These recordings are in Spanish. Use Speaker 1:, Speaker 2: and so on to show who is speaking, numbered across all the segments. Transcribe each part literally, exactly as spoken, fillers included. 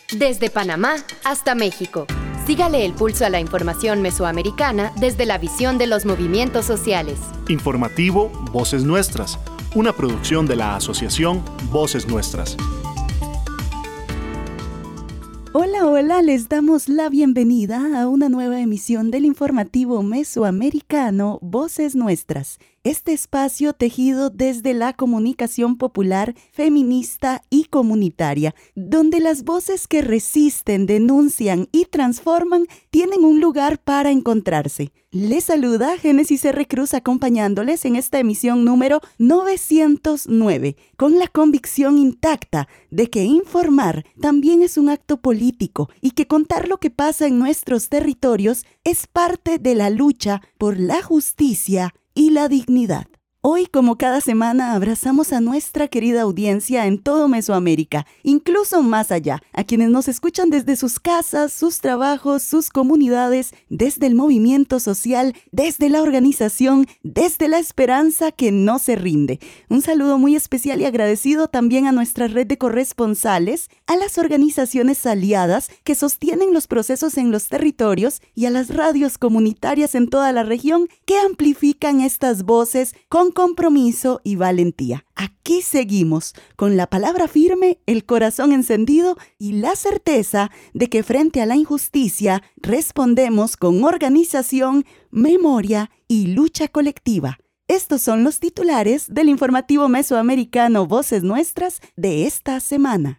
Speaker 1: Desde Panamá hasta México. Sígale el pulso a la información mesoamericana desde la visión de los movimientos sociales.
Speaker 2: Informativo Voces Nuestras, una producción de la Asociación Voces Nuestras.
Speaker 3: Hola, hola, les damos la bienvenida a una nueva emisión del informativo mesoamericano Voces Nuestras. Este espacio tejido desde la comunicación popular, feminista y comunitaria, donde las voces que resisten, denuncian y transforman tienen un lugar para encontrarse. Les saluda Génesis R. Cruz acompañándoles en esta emisión número novecientos nueve, con la convicción intacta de que informar también es un acto político y que contar lo que pasa en nuestros territorios es parte de la lucha por la justicia y la dignidad. Hoy, como cada semana, abrazamos a nuestra querida audiencia en todo Mesoamérica, incluso más allá, a quienes nos escuchan desde sus casas, sus trabajos, sus comunidades, desde el movimiento social, desde la organización, desde la esperanza que no se rinde. Un saludo muy especial y agradecido también a nuestra red de corresponsales, a las organizaciones aliadas que sostienen los procesos en los territorios y a las radios comunitarias en toda la región que amplifican estas voces con compromiso y valentía. Aquí seguimos, con la palabra firme, el corazón encendido y la certeza de que frente a la injusticia respondemos con organización, memoria y lucha colectiva. Estos son los titulares del informativo mesoamericano Voces Nuestras de esta semana.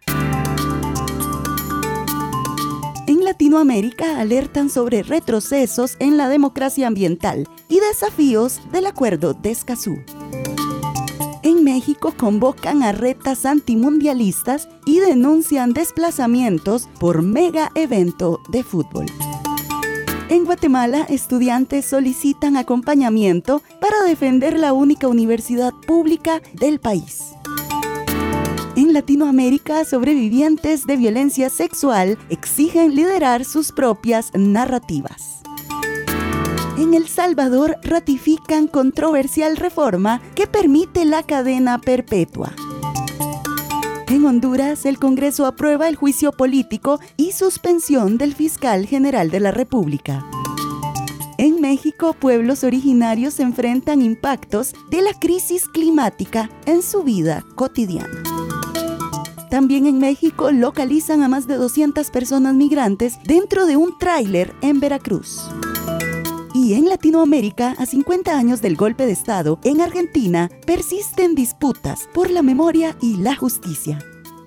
Speaker 3: En Latinoamérica alertan sobre retrocesos en la democracia ambiental y desafíos del Acuerdo de Escazú. En México convocan a retas antimundialistas y denuncian desplazamientos por mega evento de fútbol. En Guatemala, estudiantes solicitan acompañamiento para defender la única universidad pública del país. En Latinoamérica, sobrevivientes de violencia sexual exigen liderar sus propias narrativas. En El Salvador ratifican controversial reforma que permite la cadena perpetua. En Honduras, el Congreso aprueba el juicio político y suspensión del fiscal general de la República. En México, pueblos originarios enfrentan impactos de la crisis climática en su vida cotidiana. También en México localizan a más de doscientas personas migrantes dentro de un tráiler en Veracruz. Y en Latinoamérica, a cincuenta años del golpe de Estado, en Argentina, persisten disputas por la memoria y la justicia.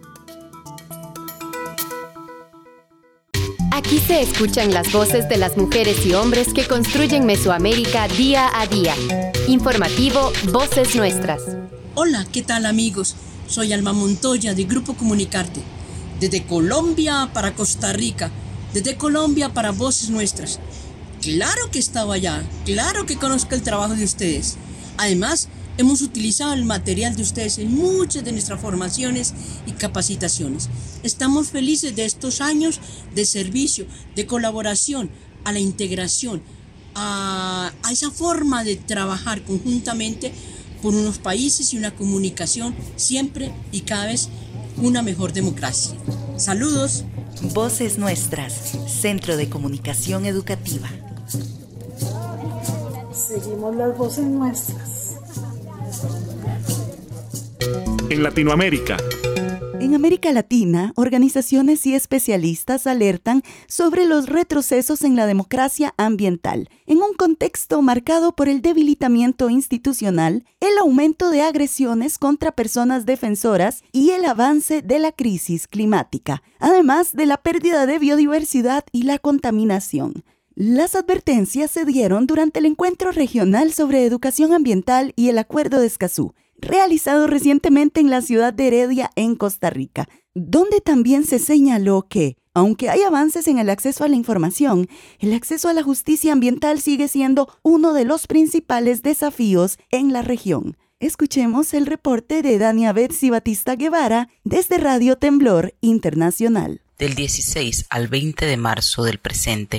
Speaker 1: Aquí se escuchan las voces de las mujeres y hombres que construyen Mesoamérica día a día. Informativo Voces Nuestras.
Speaker 4: Hola, ¿qué tal, amigos? Soy Alma Montoya de Grupo Comunicarte. Desde Colombia para Costa Rica, desde Colombia para Voces Nuestras. Claro que estaba allá, claro que conozco el trabajo de ustedes. Además, hemos utilizado el material de ustedes en muchas de nuestras formaciones y capacitaciones. Estamos felices de estos años de servicio, de colaboración, a la integración, a, a esa forma de trabajar conjuntamente por unos países y una comunicación siempre y cada vez una mejor democracia. Saludos.
Speaker 3: Voces Nuestras, Centro de Comunicación Educativa.
Speaker 5: Seguimos las voces nuestras.
Speaker 2: En Latinoamérica.
Speaker 3: En América Latina, organizaciones y especialistas alertan sobre los retrocesos en la democracia ambiental, en un contexto marcado por el debilitamiento institucional, el aumento de agresiones contra personas defensoras y el avance de la crisis climática, además de la pérdida de biodiversidad y la contaminación. Las advertencias se dieron durante el Encuentro Regional sobre Educación Ambiental y el Acuerdo de Escazú, realizado recientemente en la ciudad de Heredia, en Costa Rica, donde también se señaló que, aunque hay avances en el acceso a la información, el acceso a la justicia ambiental sigue siendo uno de los principales desafíos en la región. Escuchemos el reporte de Dania Betsy Batista Guevara desde Radio Temblor Internacional.
Speaker 6: Del dieciséis al veinte de marzo del presente,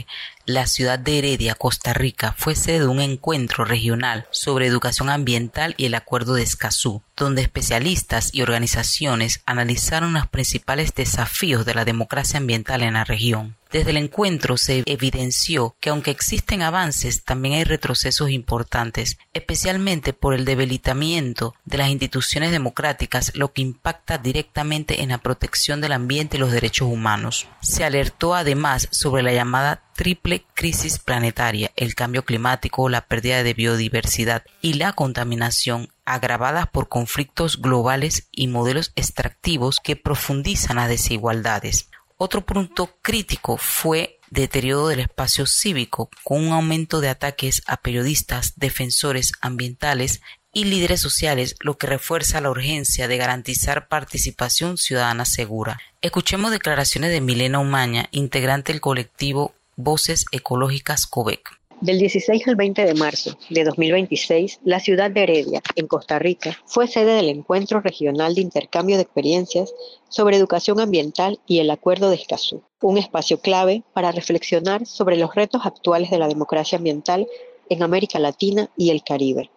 Speaker 6: la ciudad de Heredia, Costa Rica, fue sede de un encuentro regional sobre educación ambiental y el Acuerdo de Escazú, donde especialistas y organizaciones analizaron los principales desafíos de la democracia ambiental en la región. Desde el encuentro se evidenció que aunque existen avances, también hay retrocesos importantes, especialmente por el debilitamiento de las instituciones democráticas, lo que impacta directamente en la protección del ambiente y los derechos humanos. Se alertó además sobre la llamada triple crisis planetaria, el cambio climático, la pérdida de biodiversidad y la contaminación, agravadas por conflictos globales y modelos extractivos que profundizan las desigualdades. Otro punto crítico fue deterioro del espacio cívico, con un aumento de ataques a periodistas, defensores ambientales y líderes sociales, lo que refuerza la urgencia de garantizar participación ciudadana segura. Escuchemos declaraciones de Milena Umaña, integrante del colectivo Voces Ecológicas COVEC.
Speaker 7: Del dieciséis al veinte de marzo de dos mil veintiséis, la ciudad de Heredia, en Costa Rica, fue sede del Encuentro Regional de Intercambio de Experiencias sobre Educación Ambiental y el Acuerdo de Escazú, un espacio clave para reflexionar sobre los retos actuales de la democracia ambiental en América Latina y el Caribe.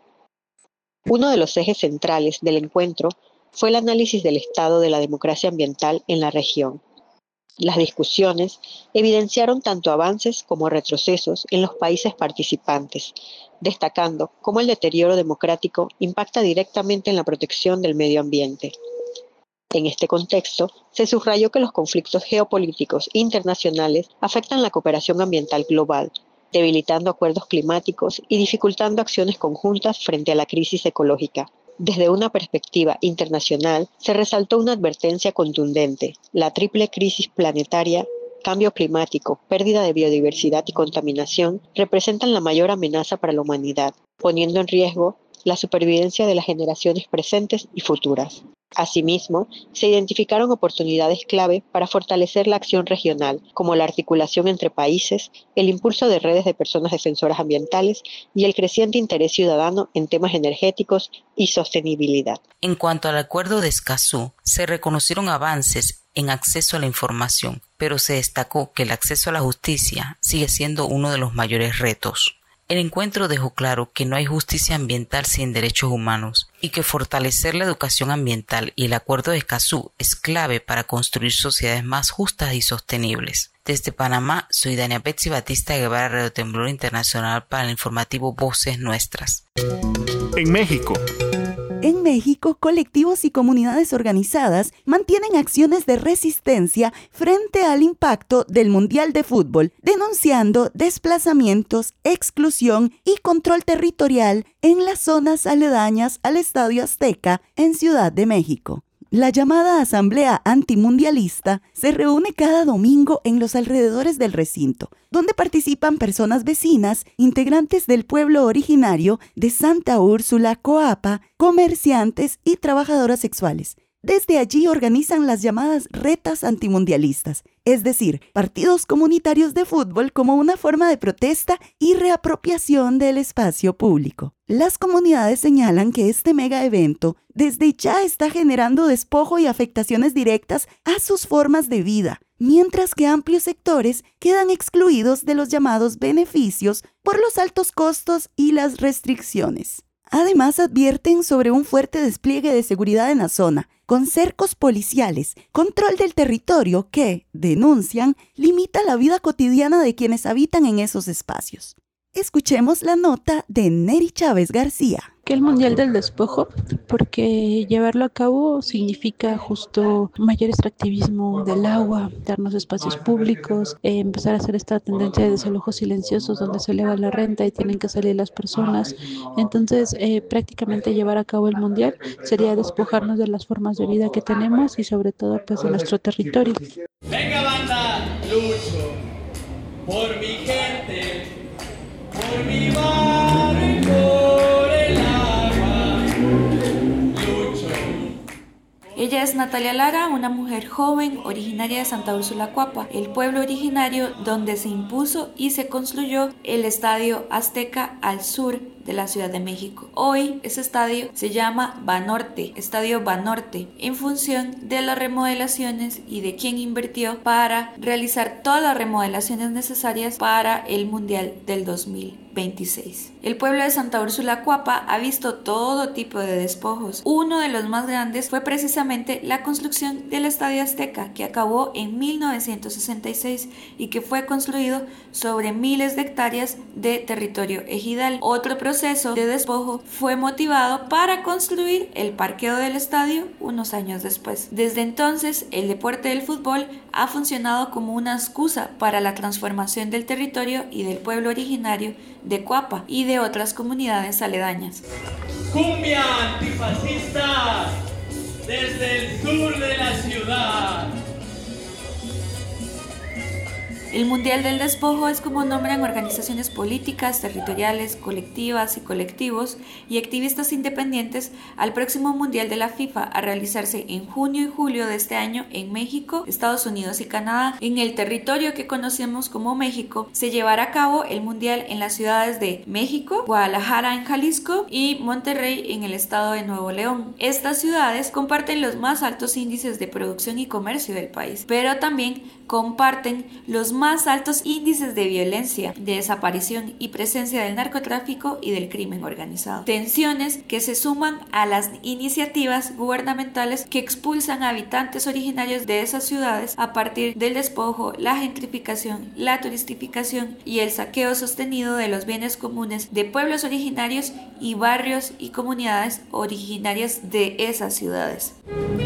Speaker 7: Uno de los ejes centrales del encuentro fue el análisis del estado de la democracia ambiental en la región. Las discusiones evidenciaron tanto avances como retrocesos en los países participantes, destacando cómo el deterioro democrático impacta directamente en la protección del medio ambiente. En este contexto, se subrayó que los conflictos geopolíticos internacionales afectan la cooperación ambiental global, debilitando acuerdos climáticos y dificultando acciones conjuntas frente a la crisis ecológica. Desde una perspectiva internacional, se resaltó una advertencia contundente: la triple crisis planetaria, cambio climático, pérdida de biodiversidad y contaminación representan la mayor amenaza para la humanidad, poniendo en riesgo la supervivencia de las generaciones presentes y futuras. Asimismo, se identificaron oportunidades clave para fortalecer la acción regional, como la articulación entre países, el impulso de redes de personas defensoras ambientales y el creciente interés ciudadano en temas energéticos y sostenibilidad.
Speaker 6: En cuanto al Acuerdo de Escazú, se reconocieron avances en acceso a la información, pero se destacó que el acceso a la justicia sigue siendo uno de los mayores retos. El encuentro dejó claro que no hay justicia ambiental sin derechos humanos y que fortalecer la educación ambiental y el Acuerdo de Escazú es clave para construir sociedades más justas y sostenibles. Desde Panamá, soy Dania Betsy Batista Guevara, Radio Temblor Internacional, para el informativo Voces Nuestras.
Speaker 2: En México.
Speaker 3: En México, colectivos y comunidades organizadas mantienen acciones de resistencia frente al impacto del Mundial de Fútbol, denunciando desplazamientos, exclusión y control territorial en las zonas aledañas al Estadio Azteca en Ciudad de México. La llamada Asamblea Antimundialista se reúne cada domingo en los alrededores del recinto, donde participan personas vecinas, integrantes del pueblo originario de Santa Úrsula, Coapa, comerciantes y trabajadoras sexuales. Desde allí organizan las llamadas retas antimundialistas, es decir, partidos comunitarios de fútbol como una forma de protesta y reapropiación del espacio público. Las comunidades señalan que este mega evento desde ya está generando despojo y afectaciones directas a sus formas de vida, mientras que amplios sectores quedan excluidos de los llamados beneficios por los altos costos y las restricciones. Además, advierten sobre un fuerte despliegue de seguridad en la zona, con cercos policiales, control del territorio que, denuncian, limita la vida cotidiana de quienes habitan en esos espacios. Escuchemos la nota de Neri Chávez García.
Speaker 8: Que el Mundial del Despojo, porque llevarlo a cabo significa justo mayor extractivismo del agua, darnos espacios públicos, eh, empezar a hacer esta tendencia de desalojos silenciosos donde se eleva la renta y tienen que salir las personas. Entonces, eh, prácticamente llevar a cabo el Mundial sería despojarnos de las formas de vida que tenemos y sobre todo pues de nuestro territorio.
Speaker 9: Venga banda, lucho por mi gente, por mi barrio y por el agua, lucho.
Speaker 10: Ella es Natalia Lara, una mujer joven originaria de Santa Úrsula, Coapa, el pueblo originario donde se impuso y se construyó el Estadio Azteca al sur de la Ciudad de México. Hoy ese estadio se llama Banorte, Estadio Banorte, en función de las remodelaciones y de quién invirtió para realizar todas las remodelaciones necesarias para el Mundial del dos mil veintiséis. El pueblo de Santa Úrsula Cuapa ha visto todo tipo de despojos. Uno de los más grandes fue precisamente la construcción del Estadio Azteca, que acabó en mil novecientos sesenta y seis y que fue construido sobre miles de hectáreas de territorio ejidal. Otro proceso de despojo fue motivado para construir el parqueo del estadio unos años después. Desde entonces, el deporte del fútbol ha funcionado como una excusa para la transformación del territorio y del pueblo originario de Cuapa y de otras comunidades aledañas.
Speaker 9: Cumbia antifascista desde el sur de la ciudad.
Speaker 10: El Mundial del Despojo es como nombran organizaciones políticas, territoriales, colectivas y colectivos y activistas independientes al próximo Mundial de la FIFA a realizarse en junio y julio de este año en México, Estados Unidos y Canadá. En el territorio que conocemos como México se llevará a cabo el Mundial en las ciudades de México, Guadalajara en Jalisco y Monterrey en el estado de Nuevo León. Estas ciudades comparten los más altos índices de producción y comercio del país, pero también comparten los más altos índices de violencia, de desaparición y presencia del narcotráfico y del crimen organizado. Tensiones que se suman a las iniciativas gubernamentales que expulsan a habitantes originarios de esas ciudades a partir del despojo, la gentrificación, la turistificación y el saqueo sostenido de los bienes comunes de pueblos originarios y barrios y comunidades originarias de esas ciudades.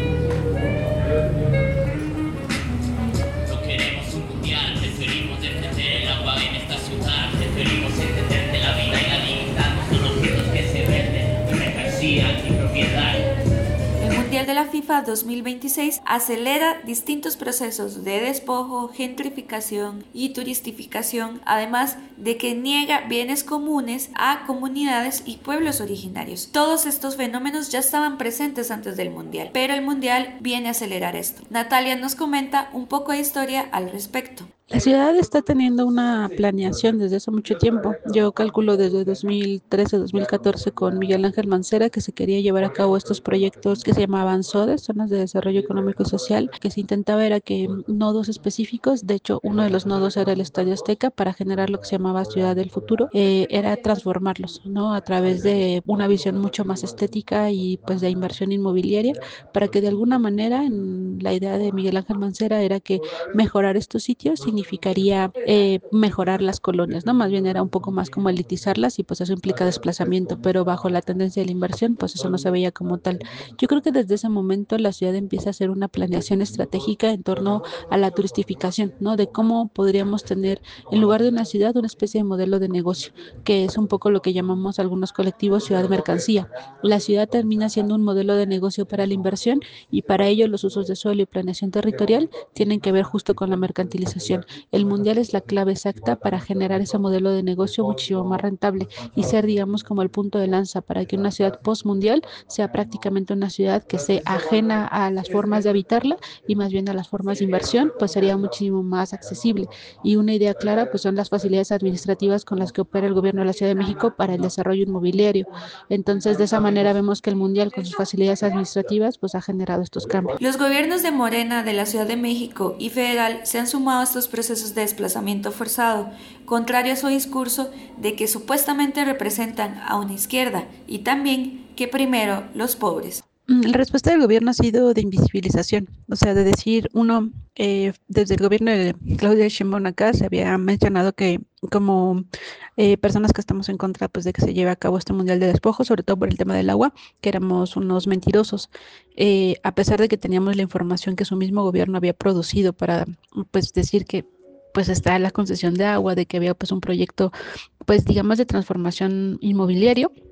Speaker 10: El Mundial de la FIFA dos mil veintiséis acelera distintos procesos de despojo, gentrificación y turistificación, además de que niega bienes comunes a comunidades y pueblos originarios. Todos estos fenómenos ya estaban presentes antes del Mundial, pero el Mundial viene a acelerar esto. Natalia nos comenta un poco de historia al respecto.
Speaker 8: La ciudad está teniendo una planeación desde hace mucho tiempo. Yo calculo desde dos mil trece dos mil catorce con Miguel Ángel Mancera que se quería llevar a cabo estos proyectos que se llamaban SODES, Zonas de Desarrollo Económico y Social, que se intentaba era que nodos específicos, de hecho uno de los nodos era el Estadio Azteca, para generar lo que se llamaba Ciudad del Futuro, eh, era transformarlos, ¿no? A través de una visión mucho más estética y pues de inversión inmobiliaria, para que de alguna manera, en la idea de Miguel Ángel Mancera era que mejorar estos sitios significaría eh, mejorar las colonias, ¿no? Más bien era un poco más como elitizarlas y pues eso implica desplazamiento, pero bajo la tendencia de la inversión pues eso no se veía como tal. Yo creo que desde ese momento la ciudad empieza a hacer una planeación estratégica en torno a la turistificación, ¿no? De cómo podríamos tener en lugar de una ciudad una especie de modelo de negocio, que es un poco lo que llamamos algunos colectivos ciudad de mercancía. La ciudad termina siendo un modelo de negocio para la inversión y para ello los usos de suelo y planeación territorial tienen que ver justo con la mercantilización. El Mundial es la clave exacta para generar ese modelo de negocio muchísimo más rentable y ser, digamos, como el punto de lanza para que una ciudad post-mundial sea prácticamente una ciudad que sea ajena a las formas de habitarla y más bien a las formas de inversión, pues sería muchísimo más accesible. Y una idea clara pues son las facilidades administrativas con las que opera el gobierno de la Ciudad de México para el desarrollo inmobiliario. Entonces, de esa manera vemos que el Mundial con sus facilidades administrativas pues ha generado estos cambios.
Speaker 10: Los gobiernos de Morena, de la Ciudad de México y federal se han sumado a estos procesos de desplazamiento forzado, contrario a su discurso de que supuestamente representan a una izquierda y también que primero los pobres.
Speaker 8: La respuesta del gobierno ha sido de invisibilización, o sea, de decir, uno, eh, desde el gobierno de Claudia Sheinbaum acá se había mencionado que como eh, personas que estamos en contra pues de que se lleve a cabo este Mundial de Despojo, sobre todo por el tema del agua, que éramos unos mentirosos, eh, a pesar de que teníamos la información que su mismo gobierno había producido para pues decir que pues está la concesión de agua, de que había pues un proyecto pues digamos de transformación inmobiliario.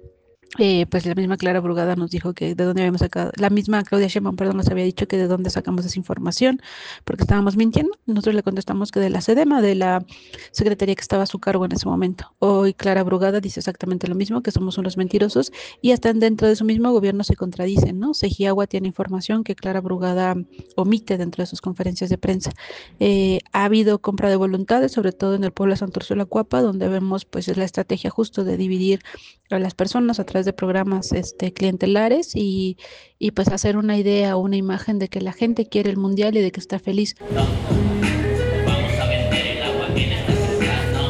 Speaker 8: Eh, pues la misma Clara Brugada nos dijo que de dónde habíamos sacado, la misma Claudia Sheinbaum, perdón, nos había dicho que de dónde sacamos esa información, porque estábamos mintiendo. Nosotros le contestamos que de la SEDEMA, de la secretaría que estaba a su cargo en ese momento. Hoy Clara Brugada dice exactamente lo mismo, que somos unos mentirosos, y hasta dentro de su mismo gobierno se contradicen, ¿no? Sejiagua tiene información que Clara Brugada omite dentro de sus conferencias de prensa. Eh, ha habido compra de voluntades, sobre todo en el pueblo de Santa Úrsula Cuapa, donde vemos pues la estrategia justo de dividir a las personas a través de programas este, clientelares y, y pues hacer una idea o una imagen de que la gente quiere el mundial y de que está feliz.
Speaker 9: No, vamos a vender el agua en esta ciudad, no.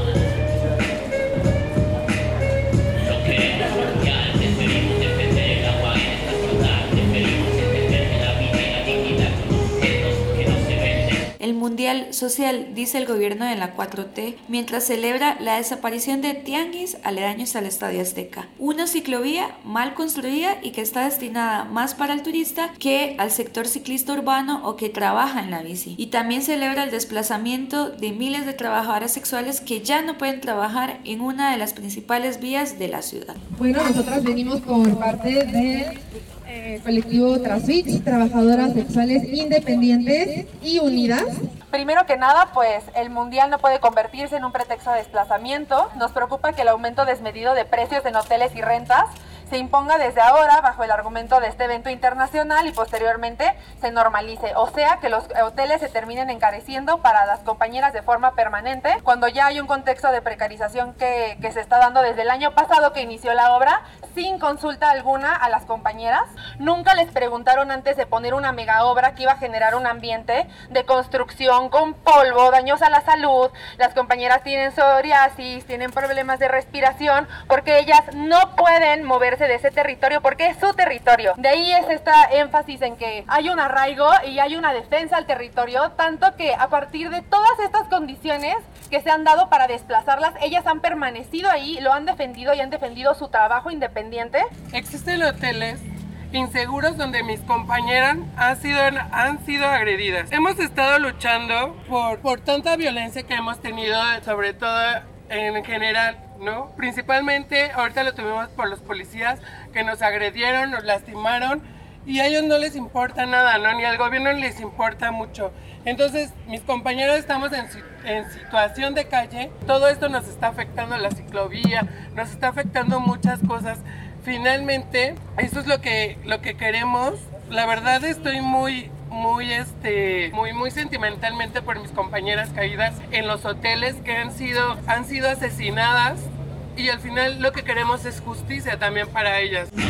Speaker 9: No queremos mundial, preferimos defender el agua en esta ciudad, preferimos defender que la vida y la dignidad son objetos que no se venden.
Speaker 10: El Mundial Social, dice el gobierno de la cuatro T, mientras celebra la desaparición de tianguis aledaños al Estadio Azteca. Una ciclovía mal construida y que está destinada más para el turista que al sector ciclista urbano o que trabaja en la bici. Y también celebra el desplazamiento de miles de trabajadoras sexuales que ya no pueden trabajar en una de las principales vías de la ciudad.
Speaker 11: Bueno, nosotras venimos por parte del eh, colectivo Traswitch, trabajadoras sexuales independientes y unidas.
Speaker 12: Primero que nada, pues el mundial no puede convertirse en un pretexto de desplazamiento. Nos preocupa que el aumento desmedido de precios en hoteles y rentas se imponga desde ahora bajo el argumento de este evento internacional y posteriormente se normalice. O sea, que los hoteles se terminen encareciendo para las compañeras de forma permanente, cuando ya hay un contexto de precarización que, que se está dando desde el año pasado que inició la obra, sin consulta alguna a las compañeras. Nunca les preguntaron antes de poner una mega obra que iba a generar un ambiente de construcción con polvo, daños a la salud. Las compañeras tienen psoriasis, tienen problemas de respiración, porque ellas no pueden moverse de ese territorio porque es su territorio. De ahí es esta énfasis en que hay un arraigo y hay una defensa al territorio, tanto que a partir de todas estas condiciones que se han dado para desplazarlas, ellas han permanecido ahí, lo han defendido y han defendido su trabajo independiente.
Speaker 13: Existen hoteles inseguros donde mis compañeras han sido, han sido agredidas. Hemos estado luchando por, por tanta violencia que hemos tenido, sobre todo en general, ¿no? Principalmente ahorita lo tuvimos por los policías que nos agredieron, nos lastimaron y a ellos no les importa nada, ¿no? Ni al gobierno les importa mucho. Entonces, mis compañeros estamos en, en situación de calle, todo esto nos está afectando la ciclovía, nos está afectando muchas cosas. Finalmente, eso es lo que, lo que queremos. La verdad estoy muy, muy, este, muy, muy sentimentalmente por mis compañeras caídas en los hoteles que han sido, han sido asesinadas y al final lo que queremos es justicia también para ellas.
Speaker 9: No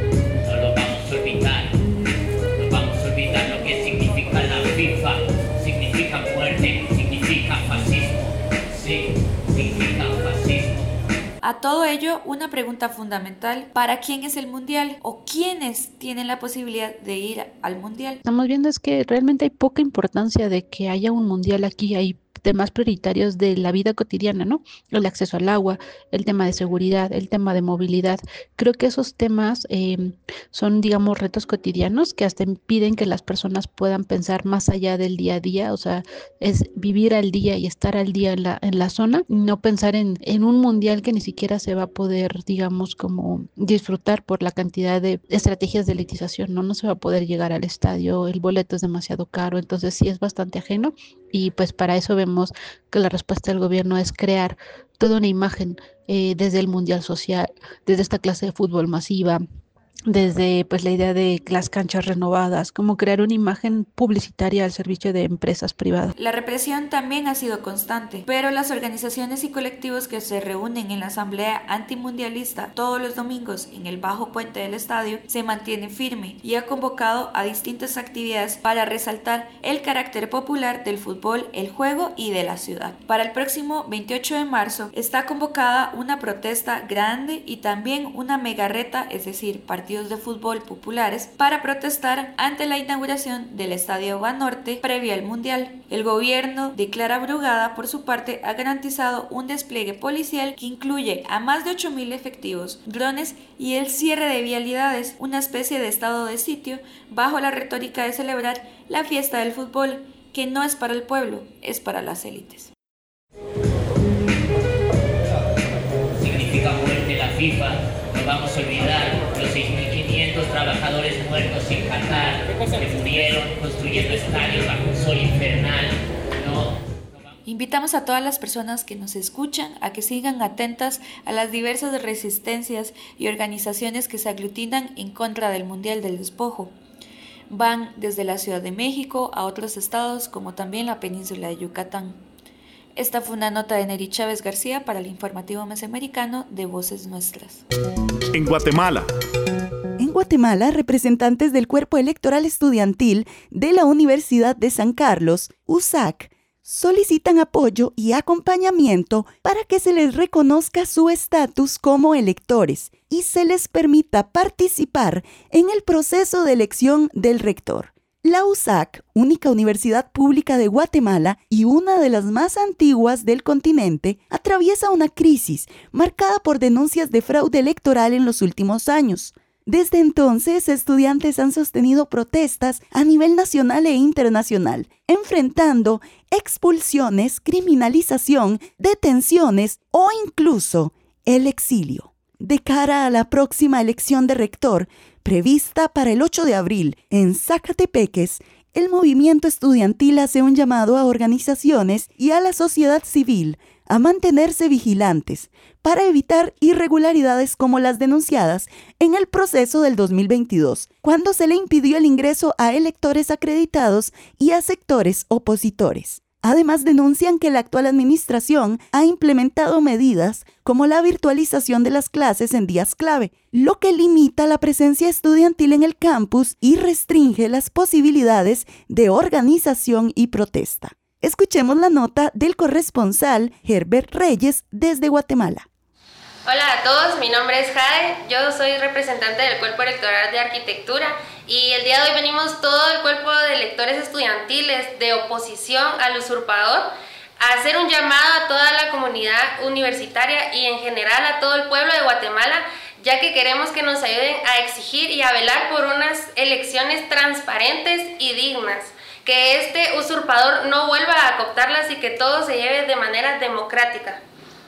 Speaker 9: lo vamos a olvidar, no vamos a olvidar lo que significa la FIFA, significa muerte, significa fascismo, sí, significa fascismo.
Speaker 10: A todo ello, una pregunta fundamental: ¿para quién es el mundial? ¿O quiénes tienen la posibilidad de ir al mundial?
Speaker 8: Estamos viendo es que realmente hay poca importancia de que haya un mundial aquí. Hay temas prioritarios de la vida cotidiana, ¿no? El acceso al agua, el tema de seguridad, el tema de movilidad. Creo que esos temas eh, son, digamos, retos cotidianos que hasta impiden que las personas puedan pensar más allá del día a día, o sea, es vivir al día y estar al día en la, en la zona, no pensar en, en un mundial que ni siquiera se va a poder, digamos, como disfrutar por la cantidad de estrategias de elitización, ¿no? No se va a poder llegar al estadio, el boleto es demasiado caro, entonces sí es bastante ajeno y pues para eso vemos que la respuesta del gobierno es crear toda una imagen eh, desde el mundial social, desde esta clase de fútbol masiva, desde pues la idea de las canchas renovadas, como crear una imagen publicitaria al servicio de empresas privadas.
Speaker 10: La represión también ha sido constante, pero las organizaciones y colectivos que se reúnen en la asamblea antimundialista todos los domingos en el bajo puente del estadio se mantienen firme y ha convocado a distintas actividades para resaltar el carácter popular del fútbol, el juego y de la ciudad. Para el próximo veintiocho de marzo está convocada una protesta grande y también una megarreta, es decir, partidos de fútbol populares para protestar ante la inauguración del Estadio Banorte previa al Mundial. El gobierno de Clara Brugada, por su parte, ha garantizado un despliegue policial que incluye a más de ocho mil efectivos, drones y el cierre de vialidades, una especie de estado de sitio, bajo la retórica de celebrar la fiesta del fútbol, que no es para el pueblo, es para las élites.
Speaker 9: Significa muerte la FIFA. no vamos a olvidar los seis mil quinientos trabajadores muertos en Qatar que murieron construyendo estadios bajo un sol infernal. No.
Speaker 10: Invitamos a todas las personas que nos escuchan a que sigan atentas a las diversas resistencias y organizaciones que se aglutinan en contra del Mundial del Despojo. Van desde la Ciudad de México a otros estados como también la península de Yucatán. Esta fue una nota de Neri Chávez García para el informativo mesoamericano de Voces Nuestras.
Speaker 2: En Guatemala.
Speaker 3: En Guatemala, representantes del Cuerpo Electoral Estudiantil de la Universidad de San Carlos, U S A C, solicitan apoyo y acompañamiento para que se les reconozca su estatus como electores y se les permita participar en el proceso de elección del rector. La U S A C, única universidad pública de Guatemala y una de las más antiguas del continente, atraviesa una crisis marcada por denuncias de fraude electoral en los últimos años. Desde entonces, estudiantes han sostenido protestas a nivel nacional e internacional, enfrentando expulsiones, criminalización, detenciones o incluso el exilio. De cara a la próxima elección de rector, prevista para el ocho de abril en Zacatepeques, el movimiento estudiantil hace un llamado a organizaciones y a la sociedad civil a mantenerse vigilantes para evitar irregularidades como las denunciadas en el proceso del dos mil veintidós, cuando se le impidió el ingreso a electores acreditados y a sectores opositores. Además, denuncian que la actual administración ha implementado medidas como la virtualización de las clases en días clave, lo que limita la presencia estudiantil en el campus y restringe las posibilidades de organización y protesta. Escuchemos la nota del corresponsal Herbert Reyes desde Guatemala.
Speaker 14: Hola a todos, mi nombre es Jade, yo soy representante del Cuerpo Electoral de Arquitectura y el día de hoy venimos todo el cuerpo de electores estudiantiles de oposición al usurpador a hacer un llamado a toda la comunidad universitaria y en general a todo el pueblo de Guatemala, ya que queremos que nos ayuden a exigir y a velar por unas elecciones transparentes y dignas, que este usurpador no vuelva a cooptarlas y que todo se lleve de manera democrática.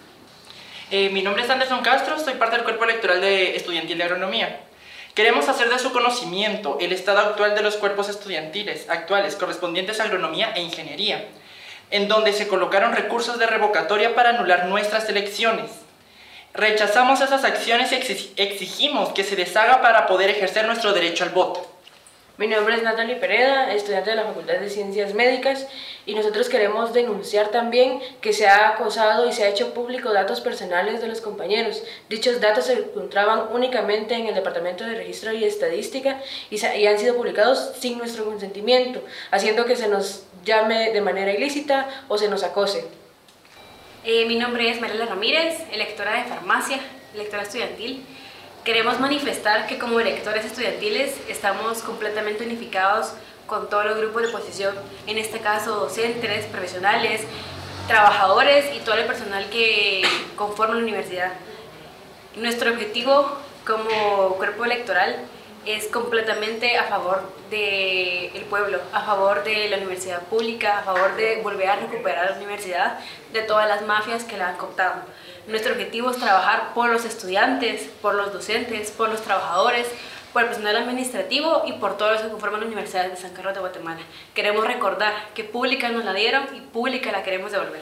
Speaker 15: Eh, mi nombre es Anderson Castro, soy parte del Cuerpo Electoral de Estudiantil de Agronomía. Queremos hacer de su conocimiento el estado actual de los cuerpos estudiantiles actuales correspondientes a Agronomía e Ingeniería, en donde se colocaron recursos de revocatoria para anular nuestras elecciones. Rechazamos esas acciones y exigimos que se deshaga para poder ejercer nuestro derecho al voto.
Speaker 16: Mi nombre es Natalie Pereda, estudiante de la Facultad de Ciencias Médicas, y nosotros queremos denunciar también que se ha acosado y se ha hecho público datos personales de los compañeros. Dichos datos se encontraban únicamente en el Departamento de Registro y Estadística y, se, y han sido publicados sin nuestro consentimiento, haciendo que se nos llame de manera ilícita o se nos acose.
Speaker 17: Eh, mi nombre es Mariela Ramírez, electora de farmacia, electora estudiantil. Queremos manifestar que como electores estudiantiles estamos completamente unificados con todos los grupos de oposición, en este caso docentes, profesionales, trabajadores y todo el personal que conforma la universidad. Nuestro objetivo como cuerpo electoral es completamente a favor del pueblo, a favor de la universidad pública, a favor de volver a recuperar la universidad de todas las mafias que la han cooptado. Nuestro objetivo es trabajar por los estudiantes, por los docentes, por los trabajadores, por el personal administrativo y por todos los que conforman la Universidad de San Carlos de Guatemala. Queremos recordar que pública nos la dieron y pública la queremos devolver.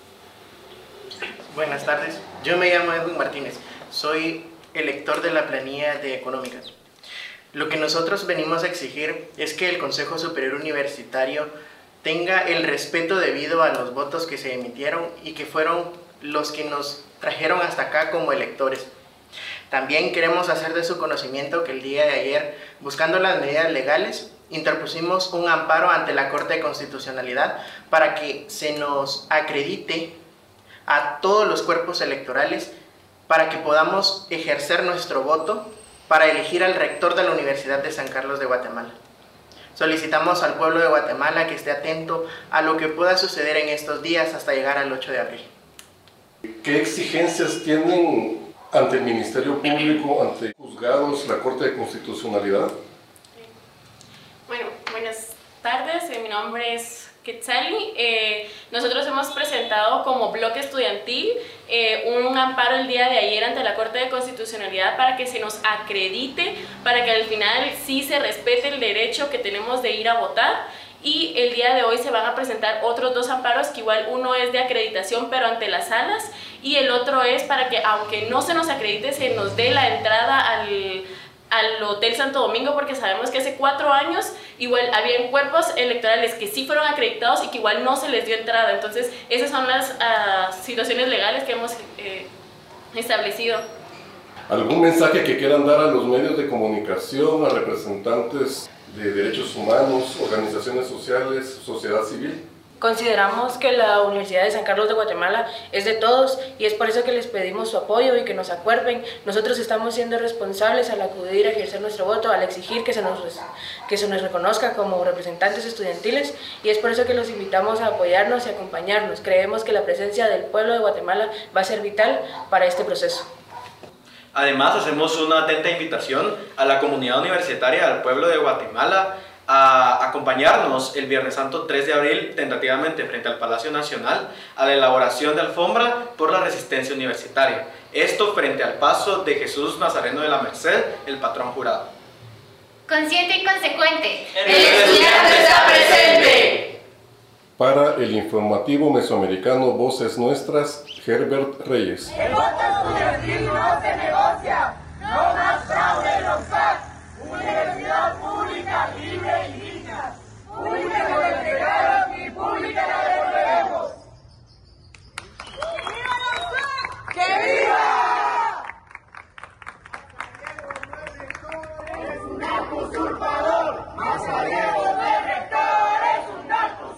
Speaker 18: Buenas tardes, yo me llamo Edwin Martínez, soy elector de la planilla de Económicas. Lo que nosotros venimos a exigir es que el Consejo Superior Universitario tenga el respeto debido a los votos que se emitieron y que fueron los que nos trajeron hasta acá como electores. También queremos hacer de su conocimiento que el día de ayer, buscando las medidas legales, interpusimos un amparo ante la Corte de Constitucionalidad para que se nos acredite a todos los cuerpos electorales para que podamos ejercer nuestro voto para elegir al rector de la Universidad de San Carlos de Guatemala. Solicitamos al pueblo de Guatemala que esté atento a lo que pueda suceder en estos días hasta llegar al ocho de abril.
Speaker 19: ¿Qué exigencias tienen ante el Ministerio Público, ante juzgados, la Corte de Constitucionalidad?
Speaker 17: Bueno, buenas tardes, mi nombre es
Speaker 16: Quetzali, eh, nosotros hemos presentado como bloque estudiantil eh, un amparo el día de ayer ante la Corte de Constitucionalidad para que se nos acredite, para que al final sí se respete el derecho que tenemos de ir a votar. Y el día de hoy se van a presentar otros dos amparos, que igual uno es de acreditación pero ante las salas, y el otro es para que aunque no se nos acredite se nos dé la entrada al... al Hotel Santo Domingo, porque sabemos que hace cuatro años igual habían cuerpos electorales que sí fueron acreditados y que igual no se les dio entrada. Entonces esas son las uh, situaciones legales que hemos eh, establecido.
Speaker 19: ¿Algún mensaje que quieran dar a los medios de comunicación, a representantes de derechos humanos, organizaciones sociales, sociedad civil?
Speaker 16: Consideramos que la Universidad de San Carlos de Guatemala es de todos y es por eso que les pedimos su apoyo y que nos acuerpen. Nosotros estamos siendo responsables al acudir a ejercer nuestro voto, al exigir que se nos, que se nos reconozca como representantes estudiantiles, y es por eso que los invitamos a apoyarnos y acompañarnos. Creemos que la presencia del pueblo de Guatemala va a ser vital para este proceso.
Speaker 20: Además, hacemos una atenta invitación a la comunidad universitaria del pueblo de Guatemala a acompañarnos el Viernes Santo tres de abril, tentativamente frente al Palacio Nacional, a la elaboración de alfombra por la resistencia universitaria. Esto frente al paso de Jesús Nazareno de la Merced, el patrón jurado.
Speaker 14: Consciente y consecuente.
Speaker 9: El estudiante está presente.
Speaker 19: Para el informativo mesoamericano Voces Nuestras, Herbert Reyes.
Speaker 9: El voto estudiantil no se negocia. No más fraude en los C A C. Universidad pública, libre y digna. Pública nos la entregaron y pública la devolveremos. ¡Que viva los C A C! ¡Que viva! Es un narco usurpador. Mazariego de rector es un narco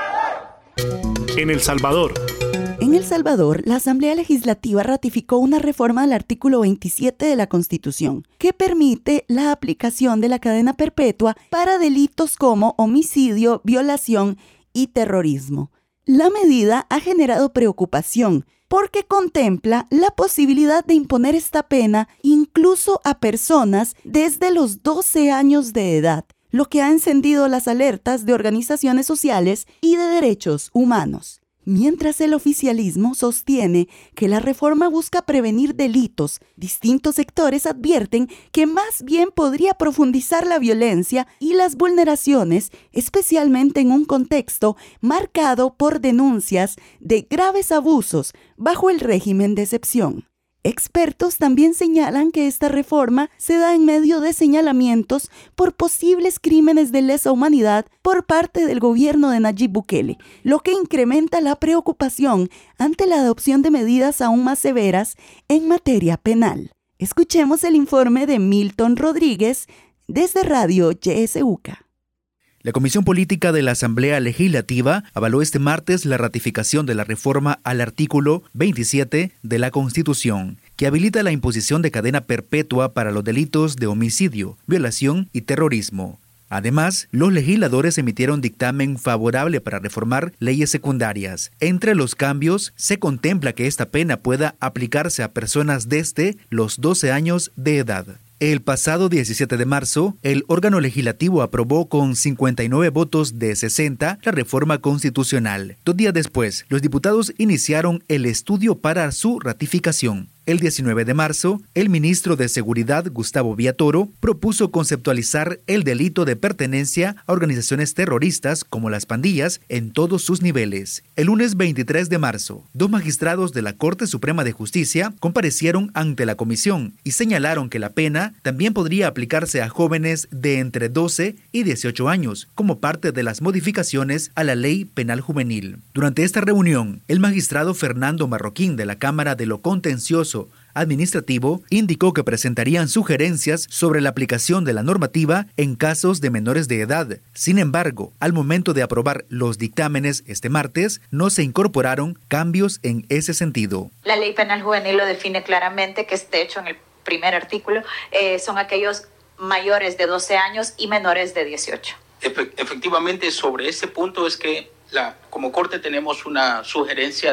Speaker 9: usurpador.
Speaker 2: En El Salvador.
Speaker 3: En El Salvador, la Asamblea Legislativa ratificó una reforma al artículo veintisiete de la Constitución que permite la aplicación de la cadena perpetua para delitos como homicidio, violación y terrorismo. La medida ha generado preocupación porque contempla la posibilidad de imponer esta pena incluso a personas desde los doce años de edad, lo que ha encendido las alertas de organizaciones sociales y de derechos humanos. Mientras el oficialismo sostiene que la reforma busca prevenir delitos, distintos sectores advierten que más bien podría profundizar la violencia y las vulneraciones, especialmente en un contexto marcado por denuncias de graves abusos bajo el régimen de excepción. Expertos también señalan que esta reforma se da en medio de señalamientos por posibles crímenes de lesa humanidad por parte del gobierno de Nayib Bukele, lo que incrementa la preocupación ante la adopción de medidas aún más severas en materia penal. Escuchemos el informe de Milton Rodríguez desde Radio Y S U C A.
Speaker 21: La Comisión Política de la Asamblea Legislativa avaló este martes la ratificación de la reforma al artículo veintisiete de la Constitución, que habilita la imposición de cadena perpetua para los delitos de homicidio, violación y terrorismo. Además, los legisladores emitieron dictamen favorable para reformar leyes secundarias. Entre los cambios, se contempla que esta pena pueda aplicarse a personas desde los doce años de edad. El pasado diecisiete de marzo, el órgano legislativo aprobó con cincuenta y nueve votos de sesenta la reforma constitucional. Dos días después, los diputados iniciaron el estudio para su ratificación. El diecinueve de marzo, el ministro de Seguridad, Gustavo Villatoro, propuso conceptualizar el delito de pertenencia a organizaciones terroristas como las pandillas en todos sus niveles. El lunes veintitrés de marzo, dos magistrados de la Corte Suprema de Justicia comparecieron ante la comisión y señalaron que la pena también podría aplicarse a jóvenes de entre doce y dieciocho años, como parte de las modificaciones a la Ley Penal Juvenil. Durante esta reunión, el magistrado Fernando Marroquín de la Cámara de lo Contencioso Administrativo indicó que presentarían sugerencias sobre la aplicación de la normativa en casos de menores de edad. Sin embargo, al momento de aprobar los dictámenes este martes, no se incorporaron cambios en ese sentido.
Speaker 22: La Ley Penal Juvenil lo define claramente, que es de hecho en el primer artículo, eh, son aquellos mayores de doce años y menores de dieciocho.
Speaker 23: Efectivamente, sobre ese punto es que la, como Corte tenemos una sugerencia de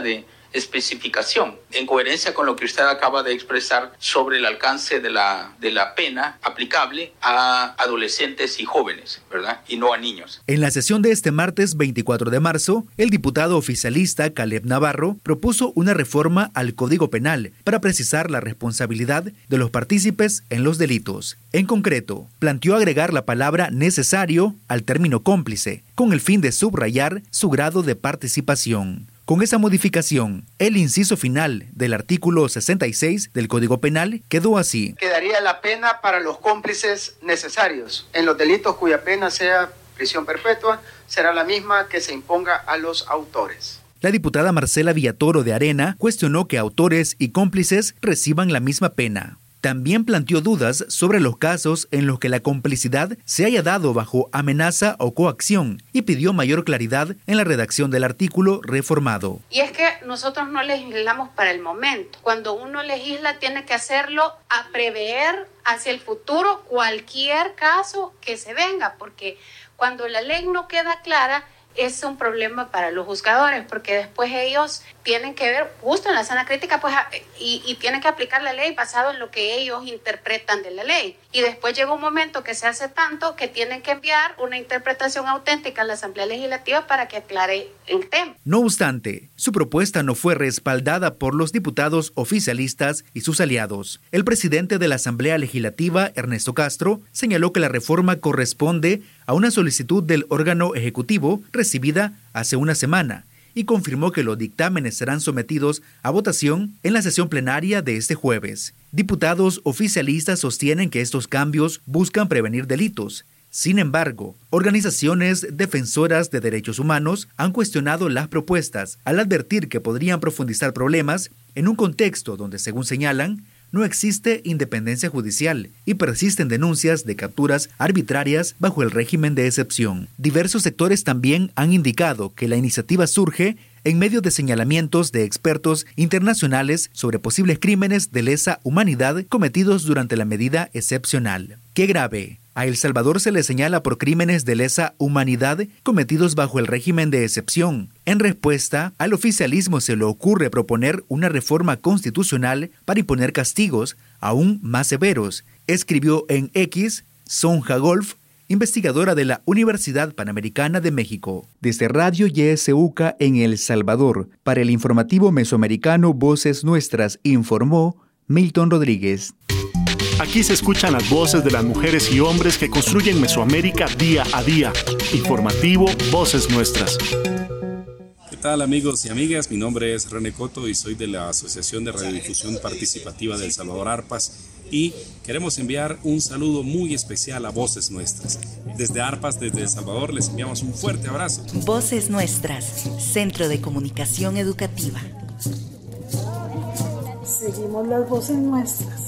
Speaker 1: especificación, en coherencia con lo que usted acaba de expresar sobre el alcance de la, de la pena aplicable a adolescentes y jóvenes, ¿verdad? Y no a niños.
Speaker 21: En la sesión de este martes veinticuatro de marzo, el diputado oficialista Caleb Navarro propuso una reforma al Código Penal para precisar la responsabilidad de los partícipes en los delitos. En concreto, planteó agregar la palabra necesario al término cómplice, con el fin de subrayar su grado de participación. Con esa modificación, el inciso final del artículo sesenta y seis del Código Penal quedó así.
Speaker 4: Quedaría la pena para los cómplices necesarios. En los delitos cuya pena sea prisión perpetua, será la misma que se imponga a los autores.
Speaker 21: La diputada Marcela Villatoro de Arena cuestionó que autores y cómplices reciban la misma pena. También planteó dudas sobre los casos en los que la complicidad se haya dado bajo amenaza o coacción y pidió mayor claridad en la redacción del artículo reformado.
Speaker 23: Y es que nosotros no legislamos para el momento. Cuando uno legisla tiene que hacerlo a prever hacia el futuro cualquier caso que se venga, porque cuando la ley no queda clara, es un problema para los juzgadores, porque después ellos tienen que ver justo en la sana crítica pues, y, y tienen que aplicar la ley basado en lo que ellos interpretan de la ley. Y después llega un momento que se hace tanto que tienen que enviar una interpretación auténtica a la Asamblea Legislativa para que aclare el tema.
Speaker 21: No obstante, su propuesta no fue respaldada por los diputados oficialistas y sus aliados. El presidente de la Asamblea Legislativa, Ernesto Castro, señaló que la reforma corresponde a una solicitud del órgano ejecutivo recibida hace una semana y confirmó que los dictámenes serán sometidos a votación en la sesión plenaria de este jueves. Diputados oficialistas sostienen que estos cambios buscan prevenir delitos. Sin embargo, organizaciones defensoras de derechos humanos han cuestionado las propuestas al advertir que podrían profundizar problemas en un contexto donde, según señalan, no existe independencia judicial y persisten denuncias de capturas arbitrarias bajo el régimen de excepción. Diversos sectores también han indicado que la iniciativa surge en medio de señalamientos de expertos internacionales sobre posibles crímenes de lesa humanidad cometidos durante la medida excepcional. ¡Qué grave! A El Salvador se le señala por crímenes de lesa humanidad cometidos bajo el régimen de excepción. En respuesta, al oficialismo se le ocurre proponer una reforma constitucional para imponer castigos aún más severos, escribió en X Sonja Golf, investigadora de la Universidad Panamericana de México. Desde Radio Y S U C A en El Salvador, para el informativo mesoamericano Voces Nuestras, informó Milton Rodríguez.
Speaker 2: Aquí se escuchan las voces de las mujeres y hombres que construyen Mesoamérica día a día. Informativo Voces Nuestras.
Speaker 24: ¿Qué tal, amigos y amigas? Mi nombre es René Coto y soy de la Asociación de Radiodifusión Participativa de El Salvador, ARPAS, y queremos enviar un saludo muy especial a Voces Nuestras. Desde ARPAS, desde El Salvador, les enviamos un fuerte abrazo.
Speaker 3: Voces Nuestras, Centro de Comunicación Educativa.
Speaker 5: Seguimos las voces nuestras.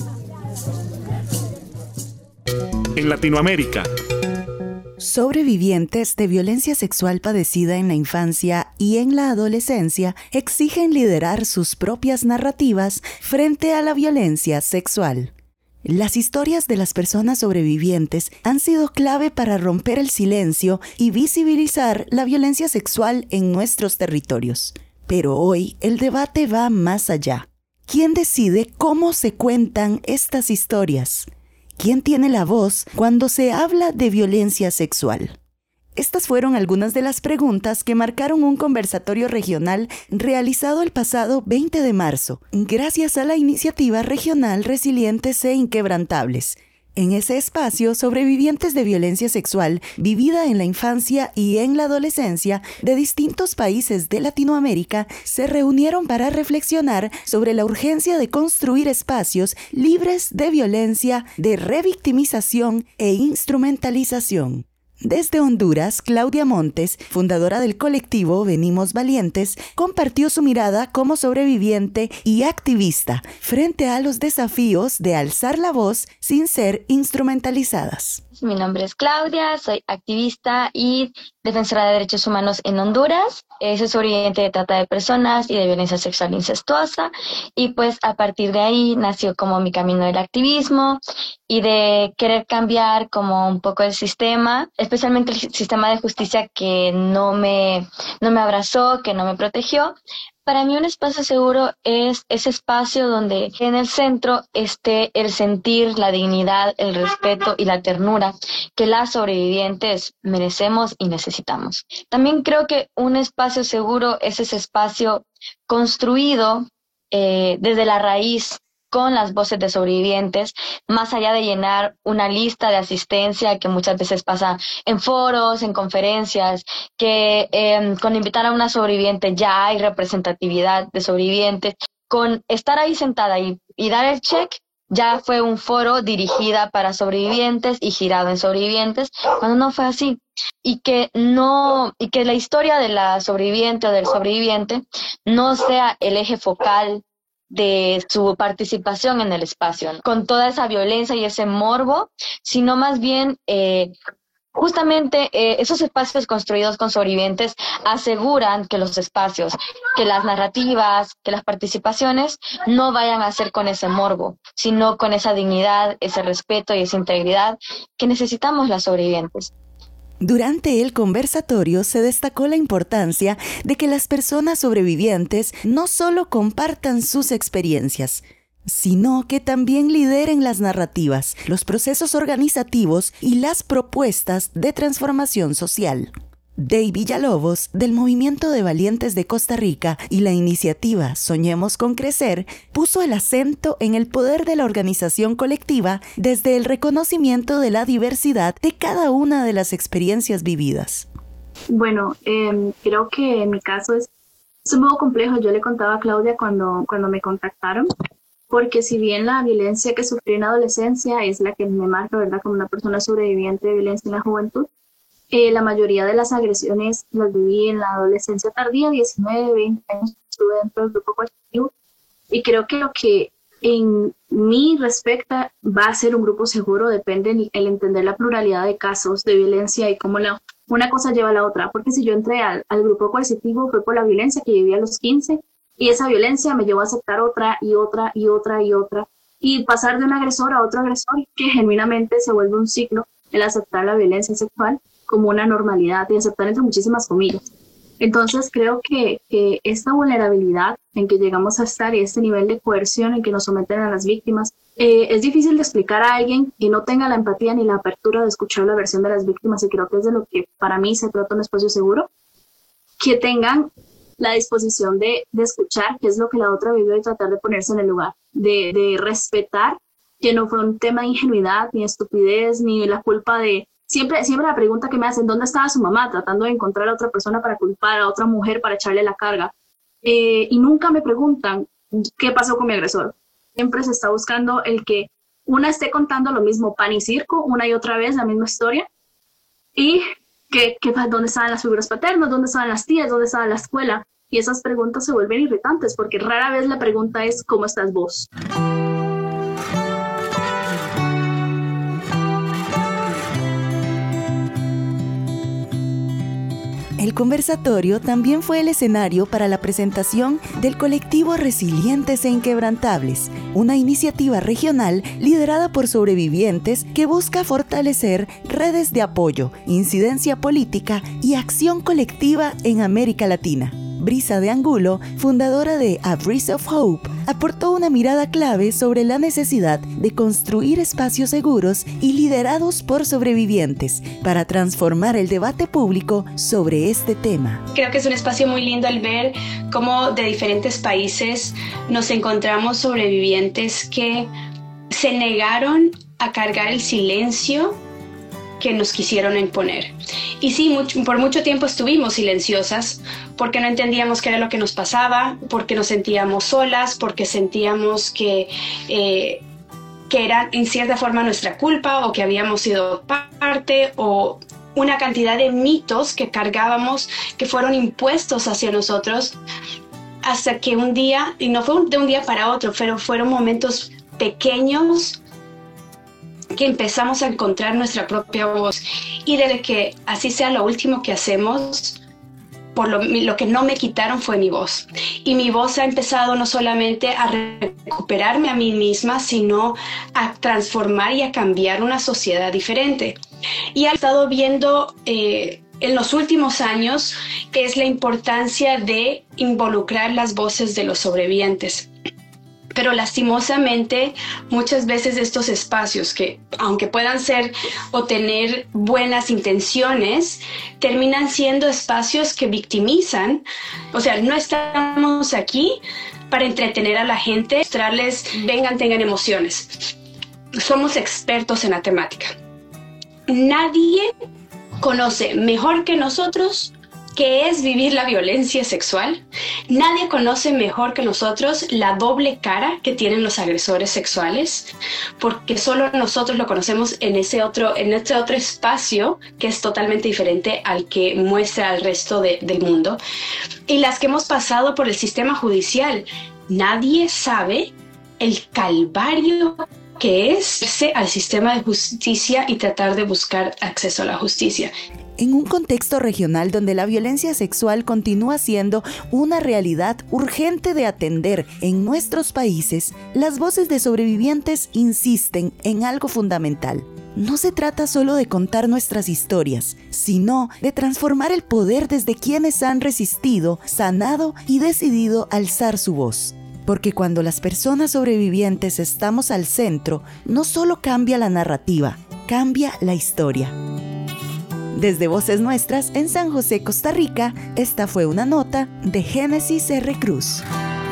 Speaker 2: En Latinoamérica.
Speaker 3: Sobrevivientes de violencia sexual padecida en la infancia y en la adolescencia exigen liderar sus propias narrativas frente a la violencia sexual. Las historias de las personas sobrevivientes han sido clave para romper el silencio y visibilizar la violencia sexual en nuestros territorios. Pero hoy el debate va más allá. ¿Quién decide cómo se cuentan estas historias? ¿Quién tiene la voz cuando se habla de violencia sexual? Estas fueron algunas de las preguntas que marcaron un conversatorio regional realizado el pasado veinte de marzo, gracias a la iniciativa regional Resilientes e Inquebrantables. En ese espacio, sobrevivientes de violencia sexual vivida en la infancia y en la adolescencia de distintos países de Latinoamérica se reunieron para reflexionar sobre la urgencia de construir espacios libres de violencia, de revictimización e instrumentalización. Desde Honduras, Claudia Montes, fundadora del colectivo Venimos Valientes, compartió su mirada como sobreviviente y activista frente a los desafíos de alzar la voz sin ser instrumentalizadas.
Speaker 25: Mi nombre es Claudia, soy activista y defensora de derechos humanos en Honduras. Soy sobreviviente de trata de personas y de violencia sexual incestuosa, y pues a partir de ahí nació como mi camino del activismo y de querer cambiar como un poco el sistema, especialmente el sistema de justicia que no me, no me abrazó, que no me protegió, Para mí un espacio seguro es ese espacio donde en el centro esté el sentir, la dignidad, el respeto y la ternura que las sobrevivientes merecemos y necesitamos. También creo que un espacio seguro es ese espacio construido eh, desde la raíz, con las voces de sobrevivientes, más allá de llenar una lista de asistencia que muchas veces pasa en foros, en conferencias, que eh, con invitar a una sobreviviente ya hay representatividad de sobrevivientes. Con estar ahí sentada y, y dar el check, ya fue un foro dirigida para sobrevivientes y girado en sobrevivientes, cuando no fue así. Y que, no, y que la historia de la sobreviviente o del sobreviviente no sea el eje focal de su participación en el espacio, ¿no? Con toda esa violencia y ese morbo, sino más bien eh, justamente eh, esos espacios construidos con sobrevivientes aseguran que los espacios, que las narrativas, que las participaciones no vayan a ser con ese morbo, sino con esa dignidad, ese respeto y esa integridad que necesitamos las sobrevivientes.
Speaker 3: Durante el conversatorio se destacó la importancia de que las personas sobrevivientes no solo compartan sus experiencias, sino que también lideren las narrativas, los procesos organizativos y las propuestas de transformación social. Dey Villalobos, del Movimiento de Valientes de Costa Rica y la iniciativa Soñemos con Crecer, puso el acento en el poder de la organización colectiva desde el reconocimiento de la diversidad de cada una de las experiencias vividas.
Speaker 5: Bueno, eh, creo que en mi caso es, es un poco complejo. Yo le contaba a Claudia cuando, cuando me contactaron, porque si bien la violencia que sufrí en la adolescencia es la que me marca, ¿verdad?, como una persona sobreviviente de violencia en la juventud, Eh, la mayoría de las agresiones las viví en la adolescencia tardía, diecinueve, veinte años, estuve dentro del grupo coercitivo, y creo que lo que en mí respecta va a ser un grupo seguro depende en el entender la pluralidad de casos de violencia y cómo la, una cosa lleva a la otra, porque si yo entré al, al grupo coercitivo fue por la violencia que viví a los quince, y esa violencia me llevó a aceptar otra y otra y otra y otra, y pasar de un agresor a otro agresor, que genuinamente se vuelve un ciclo, el aceptar la violencia sexual como una normalidad y aceptar entre muchísimas comillas. Entonces creo que, que esta vulnerabilidad en que llegamos a estar y este nivel de coerción en que nos someten a las víctimas, eh, es difícil de explicar a alguien que no tenga la empatía ni la apertura de escuchar la versión de las víctimas, y creo que es de lo que para mí se trata un espacio seguro, que tengan la disposición de, de escuchar qué es lo que la otra vivió y tratar de ponerse en el lugar, de, de respetar que no fue un tema de ingenuidad, ni estupidez, ni la culpa de... Siempre, siempre la pregunta que me hacen, ¿dónde estaba su mamá? Tratando de encontrar a otra persona para culpar, a otra mujer para echarle la carga. Eh, y nunca me preguntan qué pasó con mi agresor. Siempre se está buscando el que una esté contando lo mismo, pan y circo, una y otra vez la misma historia. Y que, que dónde estaban las figuras paternas, dónde estaban las tías, dónde estaba la escuela. Y esas preguntas se vuelven irritantes porque rara vez la pregunta es ¿cómo estás vos?
Speaker 3: El conversatorio también fue el escenario para la presentación del colectivo Resilientes e Inquebrantables, una iniciativa regional liderada por sobrevivientes que busca fortalecer redes de apoyo, incidencia política y acción colectiva en América Latina. Brisa de Angulo, fundadora de A Breeze of Hope, aportó una mirada clave sobre la necesidad de construir espacios seguros y liderados por sobrevivientes para transformar el debate público sobre este tema.
Speaker 6: Creo que es un espacio muy lindo el ver cómo de diferentes países nos encontramos sobrevivientes que se negaron a cargar el silencio que nos quisieron imponer. Y sí, mucho, por mucho tiempo estuvimos silenciosas porque no entendíamos qué era lo que nos pasaba, porque nos sentíamos solas, porque sentíamos que, eh, que era en cierta forma nuestra culpa o que habíamos sido parte, o una cantidad de mitos que cargábamos que fueron impuestos hacia nosotros hasta que un día, y no fue de un día para otro, pero fueron momentos pequeños que empezamos a encontrar nuestra propia voz. Y desde que así sea lo último que hacemos, por lo, lo que no me quitaron fue mi voz. Y mi voz ha empezado no solamente a recuperarme a mí misma, sino a transformar y a cambiar una sociedad diferente. Y he estado viendo eh, en los últimos años es la importancia de involucrar las voces de los sobrevivientes. Pero lastimosamente muchas veces estos espacios que, aunque puedan ser o tener buenas intenciones, terminan siendo espacios que victimizan. O sea, no estamos aquí para entretener a la gente, mostrarles, vengan, tengan emociones. Somos expertos en la temática. Nadie conoce mejor que nosotros qué es vivir la violencia sexual. Nadie conoce mejor que nosotros la doble cara que tienen los agresores sexuales, porque solo nosotros lo conocemos en ese otro, en este otro espacio que es totalmente diferente al que muestra al resto de, del mundo. Y las que hemos pasado por el sistema judicial, nadie sabe el calvario que es irse al sistema de justicia y tratar de buscar acceso a la justicia.
Speaker 3: En un contexto regional donde la violencia sexual continúa siendo una realidad urgente de atender en nuestros países, las voces de sobrevivientes insisten en algo fundamental. No se trata solo de contar nuestras historias, sino de transformar el poder desde quienes han resistido, sanado y decidido alzar su voz. Porque cuando las personas sobrevivientes estamos al centro, no solo cambia la narrativa, cambia la historia. Desde Voces Nuestras, en San José, Costa Rica, esta fue una nota de Génesis R. Cruz.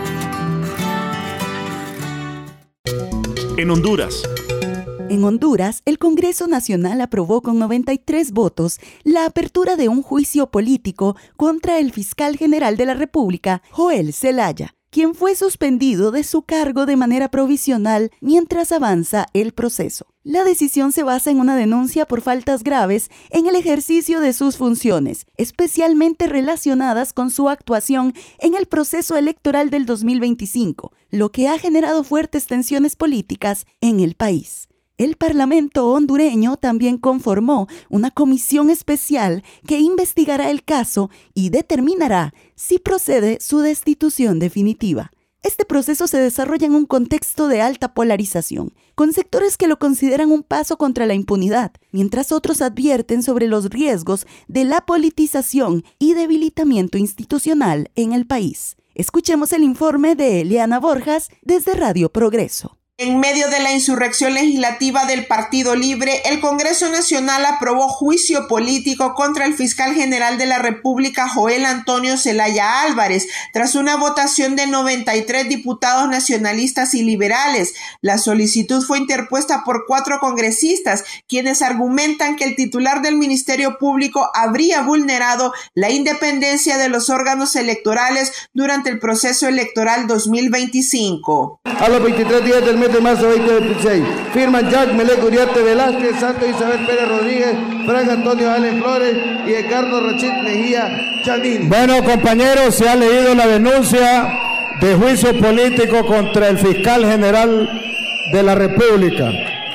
Speaker 2: En Honduras.
Speaker 3: En Honduras, el Congreso Nacional aprobó con noventa y tres votos la apertura de un juicio político contra el fiscal general de la República, Joel Zelaya, quien fue suspendido de su cargo de manera provisional mientras avanza el proceso. La decisión se basa en una denuncia por faltas graves en el ejercicio de sus funciones, especialmente relacionadas con su actuación en el proceso electoral del dos mil veinticinco, lo que ha generado fuertes tensiones políticas en el país. El Parlamento hondureño también conformó una comisión especial que investigará el caso y determinará si procede su destitución definitiva. Este proceso se desarrolla en un contexto de alta polarización, con sectores que lo consideran un paso contra la impunidad, mientras otros advierten sobre los riesgos de la politización y debilitamiento institucional en el país. Escuchemos el informe de Eliana Borjas desde Radio Progreso.
Speaker 7: En medio de la insurrección legislativa del Partido Libre, el Congreso Nacional aprobó juicio político contra el fiscal general de la República, Joel Antonio Zelaya Álvarez, tras una votación de noventa y tres diputados nacionalistas y liberales. La solicitud fue interpuesta por cuatro congresistas, quienes argumentan que el titular del Ministerio Público habría vulnerado la independencia de los órganos electorales durante el proceso electoral dos mil veinticinco.
Speaker 8: A los veintitrés días del mes de marzo de veinte veintiséis, firman Jack Melec Uriarte Velázquez, Santo Isabel Pérez Rodríguez, Frank Antonio Allen Flores y Edgardo Rachid Mejía Chanín.
Speaker 11: Bueno, compañeros, se ha leído la denuncia de juicio político contra el fiscal general de la República.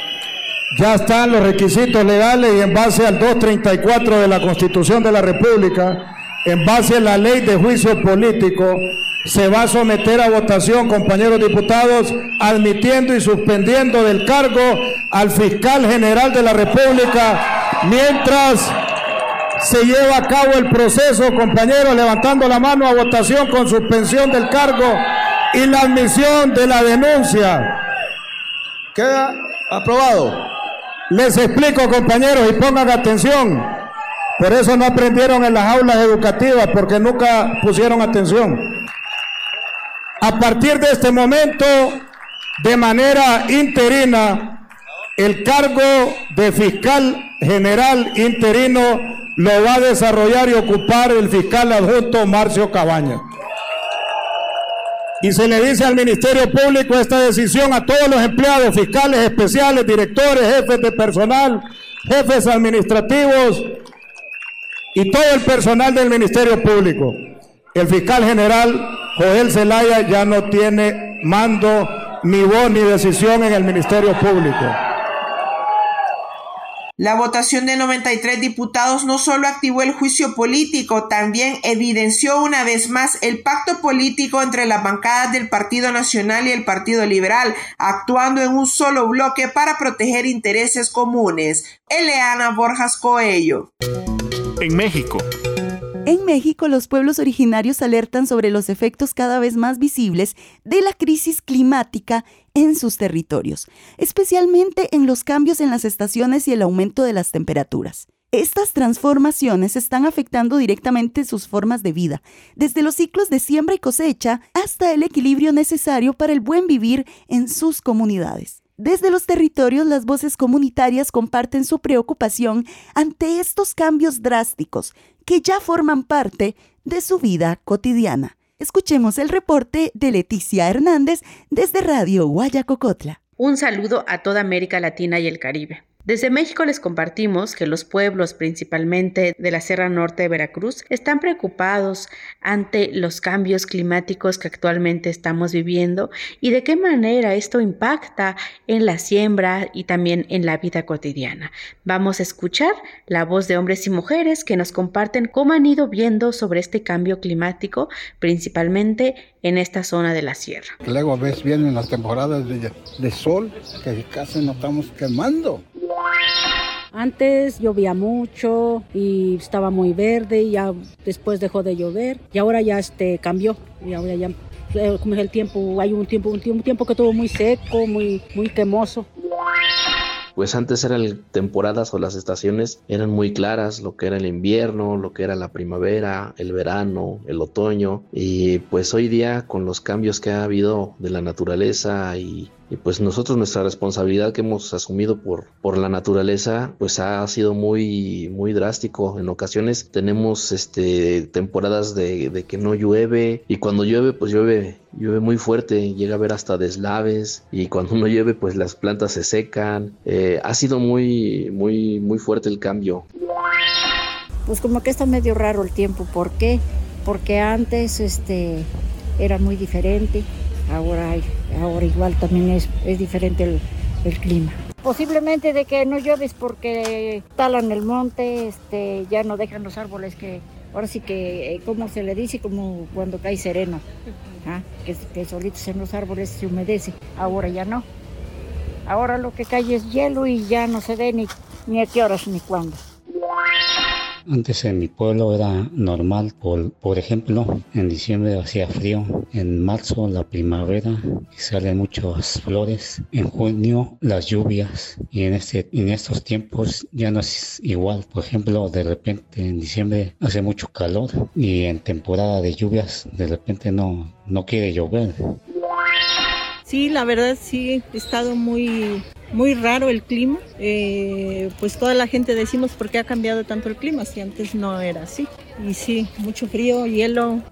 Speaker 11: Ya están los requisitos legales y en base al doscientos treinta y cuatro de la Constitución de la República, en base a la ley de juicio político, se va a someter a votación, compañeros diputados, admitiendo y suspendiendo del cargo al fiscal general de la República mientras se lleva a cabo el proceso, compañeros, levantando la mano a votación con suspensión del cargo y la admisión de la denuncia. Queda aprobado. Les explico, compañeros, y pongan atención. Por eso no aprendieron en las aulas educativas, porque nunca pusieron atención. A partir de este momento, de manera interina, el cargo de fiscal general interino lo va a desarrollar y ocupar el fiscal adjunto Marcio Cabañas. Y se le dice al Ministerio Público esta decisión a todos los empleados fiscales especiales, directores, jefes de personal, jefes administrativos y todo el personal del Ministerio Público. El fiscal general Joel Zelaya ya no tiene mando, ni voz, ni decisión en el Ministerio Público.
Speaker 7: La votación de noventa y tres diputados no solo activó el juicio político, también evidenció una vez más el pacto político entre las bancadas del Partido Nacional y el Partido Liberal, actuando en un solo bloque para proteger intereses comunes. Eliana Borjas Coello.
Speaker 2: En México.
Speaker 3: En México, los pueblos originarios alertan sobre los efectos cada vez más visibles de la crisis climática en sus territorios, especialmente en los cambios en las estaciones y el aumento de las temperaturas. Estas transformaciones están afectando directamente sus formas de vida, desde los ciclos de siembra y cosecha hasta el equilibrio necesario para el buen vivir en sus comunidades. Desde los territorios, las voces comunitarias comparten su preocupación ante estos cambios drásticos que ya forman parte de su vida cotidiana. Escuchemos el reporte de Leticia Hernández desde Radio Guayacocotla.
Speaker 10: Un saludo a toda América Latina y el Caribe. Desde México les compartimos que los pueblos, principalmente de la Sierra Norte de Veracruz, están preocupados ante los cambios climáticos que actualmente estamos viviendo y de qué manera esto impacta en la siembra y también en la vida cotidiana. Vamos a escuchar la voz de hombres y mujeres que nos comparten cómo han ido viendo sobre este cambio climático, principalmente en esta zona de la sierra.
Speaker 12: Luego ves bien en las temporadas de, de sol que casi nos estamos quemando.
Speaker 13: Antes llovía mucho y estaba muy verde y ya después dejó de llover y ahora ya este cambió y ahora ya como es el tiempo, hay un tiempo un tiempo, un tiempo que estuvo muy seco, muy muy quemoso.
Speaker 15: Pues antes eran temporadas o las estaciones eran muy claras, lo que era el invierno, lo que era la primavera, el verano, el otoño, y pues hoy día con los cambios que ha habido de la naturaleza y, y pues nosotros nuestra responsabilidad que hemos asumido por, por la naturaleza pues ha sido muy, muy drástico. En ocasiones tenemos este, temporadas de, de que no llueve y cuando llueve pues llueve Llueve muy fuerte, llega a haber hasta deslaves y cuando no llueve pues las plantas se secan. Eh, ha sido muy, muy, muy fuerte el cambio.
Speaker 13: Pues como que está medio raro el tiempo. ¿Por qué? Porque antes este, era muy diferente, ahora, ahora igual también es, es diferente el, el clima. Posiblemente de que no llueves porque talan el monte, este, ya no dejan los árboles que... Ahora sí que, ¿cómo se le dice? Como cuando cae sereno, ¿ah? que, que solitos en los árboles se humedece. Ahora ya no. Ahora lo que cae es hielo y ya no se ve ni, ni a qué horas ni cuándo.
Speaker 18: Antes en mi pueblo era normal, por, por ejemplo, en diciembre hacía frío, en marzo la primavera y salen muchas flores, en junio las lluvias y en, este, en estos tiempos ya no es igual. Por ejemplo, de repente en diciembre hace mucho calor y en temporada de lluvias de repente no, no quiere llover.
Speaker 26: Sí, la verdad sí, ha estado muy, muy raro el clima. Eh, pues toda la gente decimos por qué ha cambiado tanto el clima, si antes no era así. Y sí, mucho frío, hielo.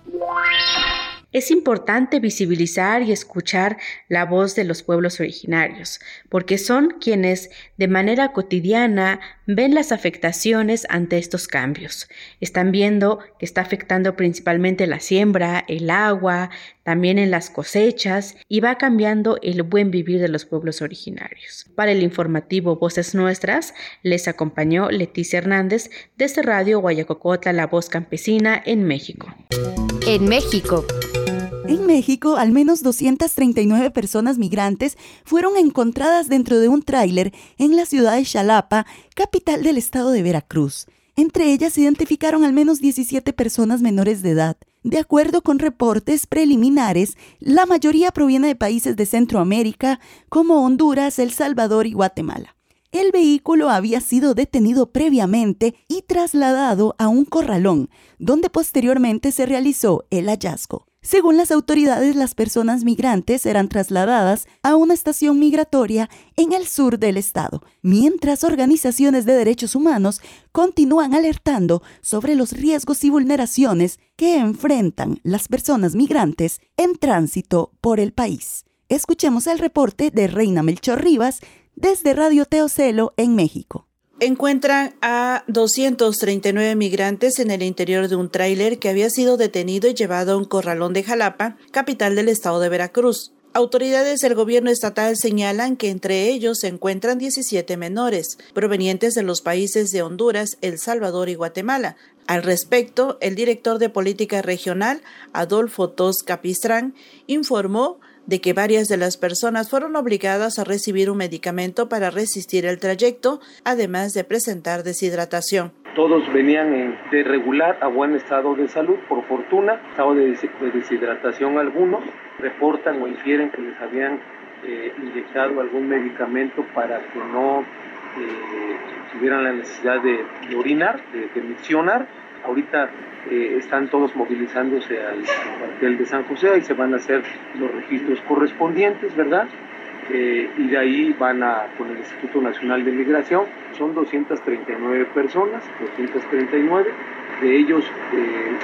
Speaker 10: Es importante visibilizar y escuchar la voz de los pueblos originarios, porque son quienes de manera cotidiana ven las afectaciones ante estos cambios. Están viendo que está afectando principalmente la siembra, el agua, también en las cosechas y va cambiando el buen vivir de los pueblos originarios. Para el informativo Voces Nuestras, les acompañó Leticia Hernández desde Radio Guayacocotla, La Voz Campesina en México.
Speaker 27: En México.
Speaker 3: En México, al menos doscientas treinta y nueve personas migrantes fueron encontradas dentro de un tráiler en la ciudad de Xalapa, capital del estado de Veracruz. Entre ellas se identificaron al menos diecisiete personas menores de edad. De acuerdo con reportes preliminares, la mayoría proviene de países de Centroamérica como Honduras, El Salvador y Guatemala. El vehículo había sido detenido previamente y trasladado a un corralón, donde posteriormente se realizó el hallazgo. Según las autoridades, las personas migrantes eran trasladadas a una estación migratoria en el sur del estado, mientras organizaciones de derechos humanos continúan alertando sobre los riesgos y vulneraciones que enfrentan las personas migrantes en tránsito por el país. Escuchemos el reporte de Reina Melchor Rivas desde Radio Teocelo en México.
Speaker 7: Encuentran a doscientos treinta y nueve migrantes en el interior de un tráiler que había sido detenido y llevado a un corralón de Xalapa, capital del estado de Veracruz. Autoridades del gobierno estatal señalan que entre ellos se encuentran diecisiete menores, provenientes de los países de Honduras, El Salvador y Guatemala. Al respecto, el director de Política Regional, Adolfo Tos Capistrán, informó de que varias de las personas fueron obligadas a recibir un medicamento para resistir el trayecto, además de presentar deshidratación.
Speaker 9: Todos venían en, de regular a buen estado de salud, por fortuna, estado de, de deshidratación algunos, reportan o infieren que les habían eh, inyectado algún medicamento para que no eh, tuvieran la necesidad de, de orinar, de, de miccionar. Ahorita eh, están todos movilizándose al, al cuartel de San José y se van a hacer los registros correspondientes, ¿verdad? Eh, y de ahí van a, con el Instituto Nacional de Migración, son doscientas treinta y nueve personas, doscientas treinta y nueve, de ellos eh,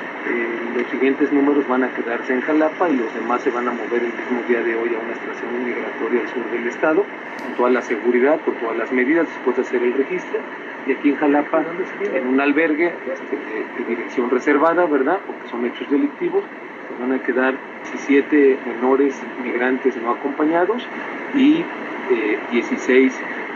Speaker 9: eh, los siguientes números van a quedarse en Jalapa y los demás se van a mover el mismo día de hoy a una estación migratoria al sur del estado, con toda la seguridad, con todas las medidas, después de hacer el registro, y aquí en Jalapa, en un albergue este, de, de dirección reservada, ¿verdad?, porque son hechos delictivos, van a quedar diecisiete menores migrantes no acompañados y eh, dieciséis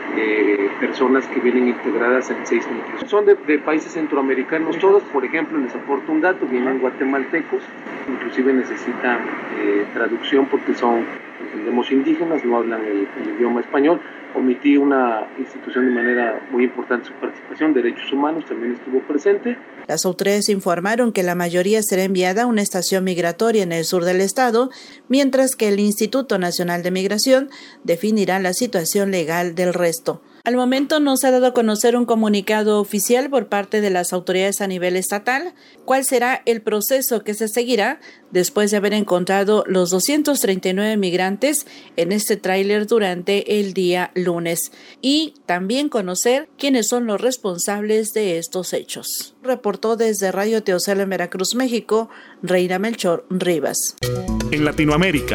Speaker 9: eh, personas que vienen integradas en seis núcleos. Son de, de países centroamericanos todos, por ejemplo, les aporto un dato, vienen guatemaltecos, inclusive necesitan eh, traducción porque son, entendemos, indígenas, no hablan el, el idioma español. Omití una institución de manera muy importante su participación, Derechos Humanos también estuvo presente.
Speaker 14: Las autoridades informaron que la mayoría será enviada a una estación migratoria en el sur del estado, mientras que el Instituto Nacional de Migración definirá la situación legal del resto. Al momento no se ha dado a conocer un comunicado oficial por parte de las autoridades a nivel estatal. ¿Cuál será el proceso que se seguirá después de haber encontrado los doscientos treinta y nueve migrantes en este tráiler durante el día lunes? Y también conocer quiénes son los responsables de estos hechos. Reportó desde Radio Teocelo en Veracruz, México, Reina Melchor Rivas.
Speaker 2: En Latinoamérica.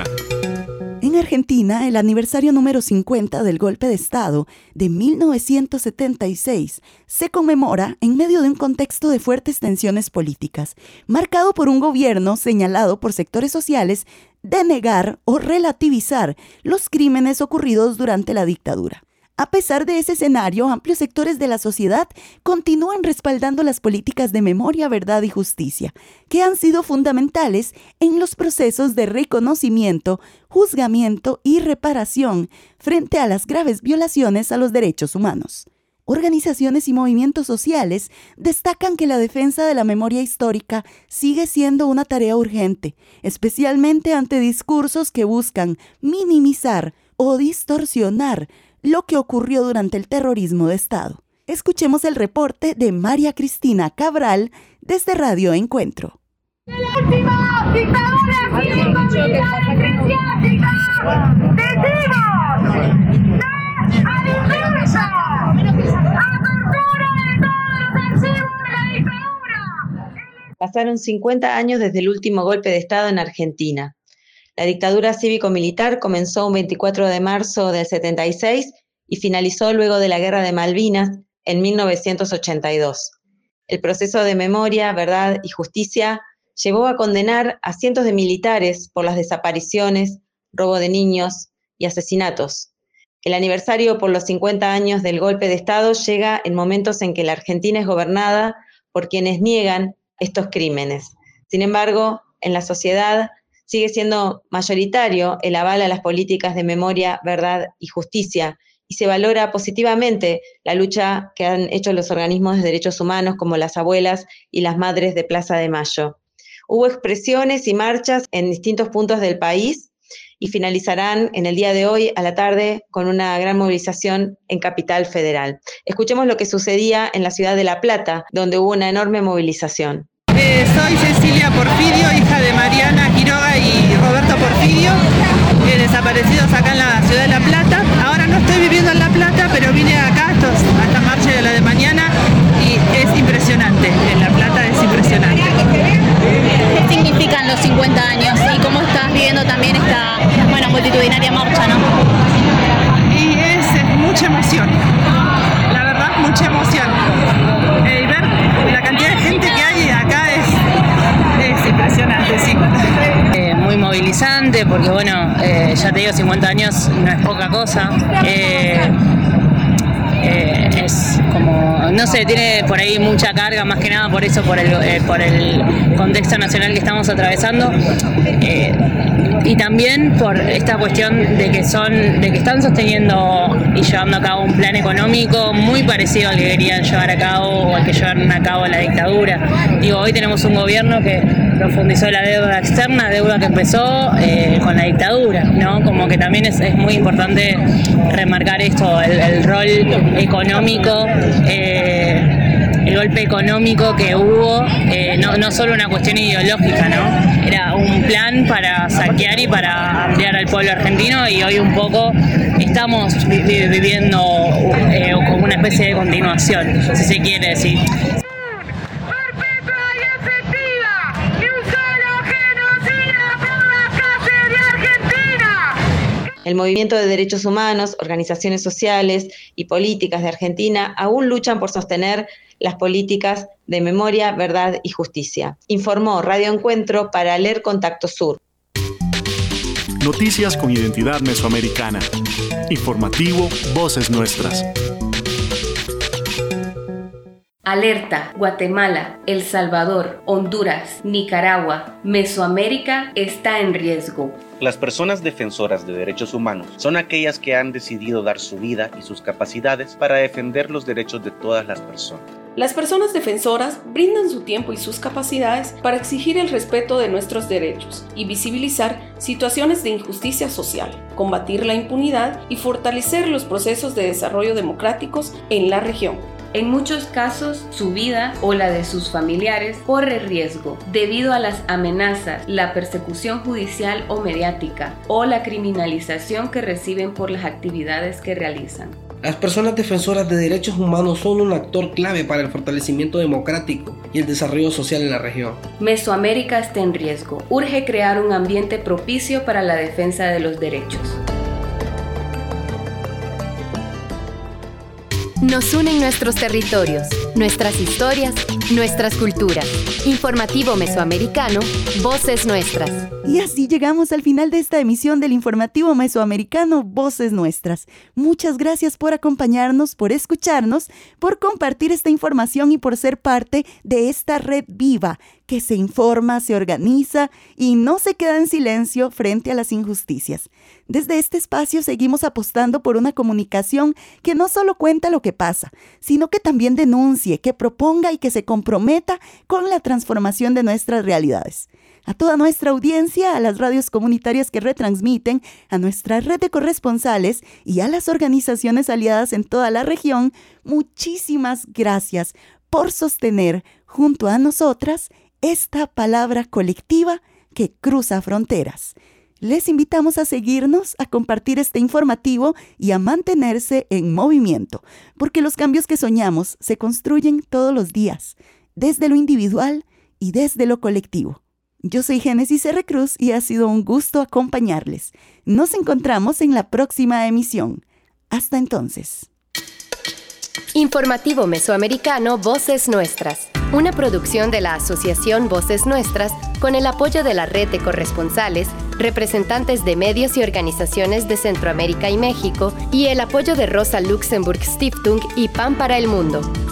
Speaker 3: En Argentina, el aniversario número cincuenta del golpe de Estado de mil novecientos setenta y seis se conmemora en medio de un contexto de fuertes tensiones políticas, marcado por un gobierno señalado por sectores sociales de negar o relativizar los crímenes ocurridos durante la dictadura. A pesar de ese escenario, amplios sectores de la sociedad continúan respaldando las políticas de memoria, verdad y justicia, que han sido fundamentales en los procesos de reconocimiento, juzgamiento y reparación frente a las graves violaciones a los derechos humanos. Organizaciones y movimientos sociales destacan que la defensa de la memoria histórica sigue siendo una tarea urgente, especialmente ante discursos que buscan minimizar o distorsionar lo que ocurrió durante el terrorismo de Estado. Escuchemos el reporte de María Cristina Cabral desde Radio Encuentro.
Speaker 16: ¡La última dictadura cívico-militar eclesiástica! ¡Decimos! ¡No a la inversa! ¡A tortura de todos los archivos de la dictadura!
Speaker 17: Pasaron cincuenta años desde el último golpe de Estado en Argentina. La dictadura cívico-militar comenzó un veinticuatro de marzo del setenta y seis y finalizó luego de la Guerra de Malvinas en mil novecientos ochenta y dos. El proceso de memoria, verdad y justicia llevó a condenar a cientos de militares por las desapariciones, robo de niños y asesinatos. El aniversario por los cincuenta años del golpe de Estado llega en momentos en que la Argentina es gobernada por quienes niegan estos crímenes. Sin embargo, en la sociedad sigue siendo mayoritario el aval a las políticas de memoria, verdad y justicia, y se valora positivamente la lucha que han hecho los organismos de derechos humanos como las abuelas y las madres de Plaza de Mayo. Hubo expresiones y marchas en distintos puntos del país y finalizarán en el día de hoy a la tarde con una gran movilización en Capital Federal. Escuchemos lo que sucedía en la ciudad de La Plata, donde hubo una enorme movilización.
Speaker 19: Eh, soy Cecilia Porfirio, hija de Mariana Quiroga y Roberto Porfirio, eh, desaparecidos acá en la ciudad de La Plata. Ahora no estoy viviendo en La Plata, pero vine acá a, estos, a esta marcha de la de mañana y es impresionante. En La Plata es impresionante.
Speaker 20: ¿Qué significan los cincuenta años y cómo estás viviendo también esta, bueno, multitudinaria marcha, no?
Speaker 19: Y es, es mucha emoción, la verdad, mucha emoción. Eh, y ver la cantidad de gente que hay acá es, es impresionante, sí.
Speaker 22: Eh, muy movilizante porque, bueno, eh, ya te digo, cincuenta años no es poca cosa. Eh, eh, es como, no sé, tiene por ahí mucha carga, más que nada por eso, por el, eh, por el contexto nacional que estamos atravesando. Eh, y también por esta cuestión de que son, de que están sosteniendo y llevando a cabo un plan económico muy parecido al que querían llevar a cabo o al que llevaron a cabo la dictadura. Digo, hoy tenemos un gobierno que profundizó la deuda externa, deuda que empezó eh, con la dictadura, ¿no? Como que también es, es muy importante remarcar esto, el, el rol económico, eh, el golpe económico que hubo, eh, no, no solo una cuestión ideológica, ¿no? Era un plan para saquear y para ampliar al pueblo argentino, y hoy un poco estamos vi- viviendo eh, como una especie de continuación, si se quiere decir.
Speaker 17: El movimiento de derechos humanos, organizaciones sociales y políticas de Argentina aún luchan por sostener las políticas de memoria, verdad y justicia. Informó Radio Encuentro para Leer Contacto Sur.
Speaker 2: Noticias con identidad mesoamericana. Informativo Voces Nuestras.
Speaker 1: Alerta, Guatemala, El Salvador, Honduras, Nicaragua, Mesoamérica está en riesgo.
Speaker 4: Las personas defensoras de derechos humanos son aquellas que han decidido dar su vida y sus capacidades para defender los derechos de todas las personas.
Speaker 5: Las personas defensoras brindan su tiempo y sus capacidades para exigir el respeto de nuestros derechos y visibilizar situaciones de injusticia social, combatir la impunidad y fortalecer los procesos de desarrollo democráticos en la región.
Speaker 1: En muchos casos, su vida o la de sus familiares corre riesgo debido a las amenazas, la persecución judicial o mediática o la criminalización que reciben por las actividades que realizan.
Speaker 21: Las personas defensoras de derechos humanos son un actor clave para el fortalecimiento democrático y el desarrollo social en la región.
Speaker 1: Mesoamérica está en riesgo. Urge crear un ambiente propicio para la defensa de los derechos.
Speaker 27: Nos unen nuestros territorios, nuestras historias, nuestras culturas. Informativo Mesoamericano, Voces Nuestras.
Speaker 3: Y así llegamos al final de esta emisión del Informativo Mesoamericano, Voces Nuestras. Muchas gracias por acompañarnos, por escucharnos, por compartir esta información y por ser parte de esta red viva que se informa, se organiza y no se queda en silencio frente a las injusticias. Desde este espacio seguimos apostando por una comunicación que no solo cuenta lo que pasa, sino que también denuncie, que proponga y que se comprometa con la transformación de nuestras realidades. A toda nuestra audiencia, a las radios comunitarias que retransmiten, a nuestra red de corresponsales y a las organizaciones aliadas en toda la región, muchísimas gracias por sostener junto a nosotras esta palabra colectiva que cruza fronteras. Les invitamos a seguirnos, a compartir este informativo y a mantenerse en movimiento, porque los cambios que soñamos se construyen todos los días, desde lo individual y desde lo colectivo. Yo soy Génesis R. Cruz y ha sido un gusto acompañarles. Nos encontramos en la próxima emisión. Hasta entonces.
Speaker 27: Informativo Mesoamericano, Voces Nuestras. Una producción de la Asociación Voces Nuestras con el apoyo de la Red de Corresponsales, representantes de medios y organizaciones de Centroamérica y México y el apoyo de Rosa Luxemburg Stiftung y Pan para el Mundo.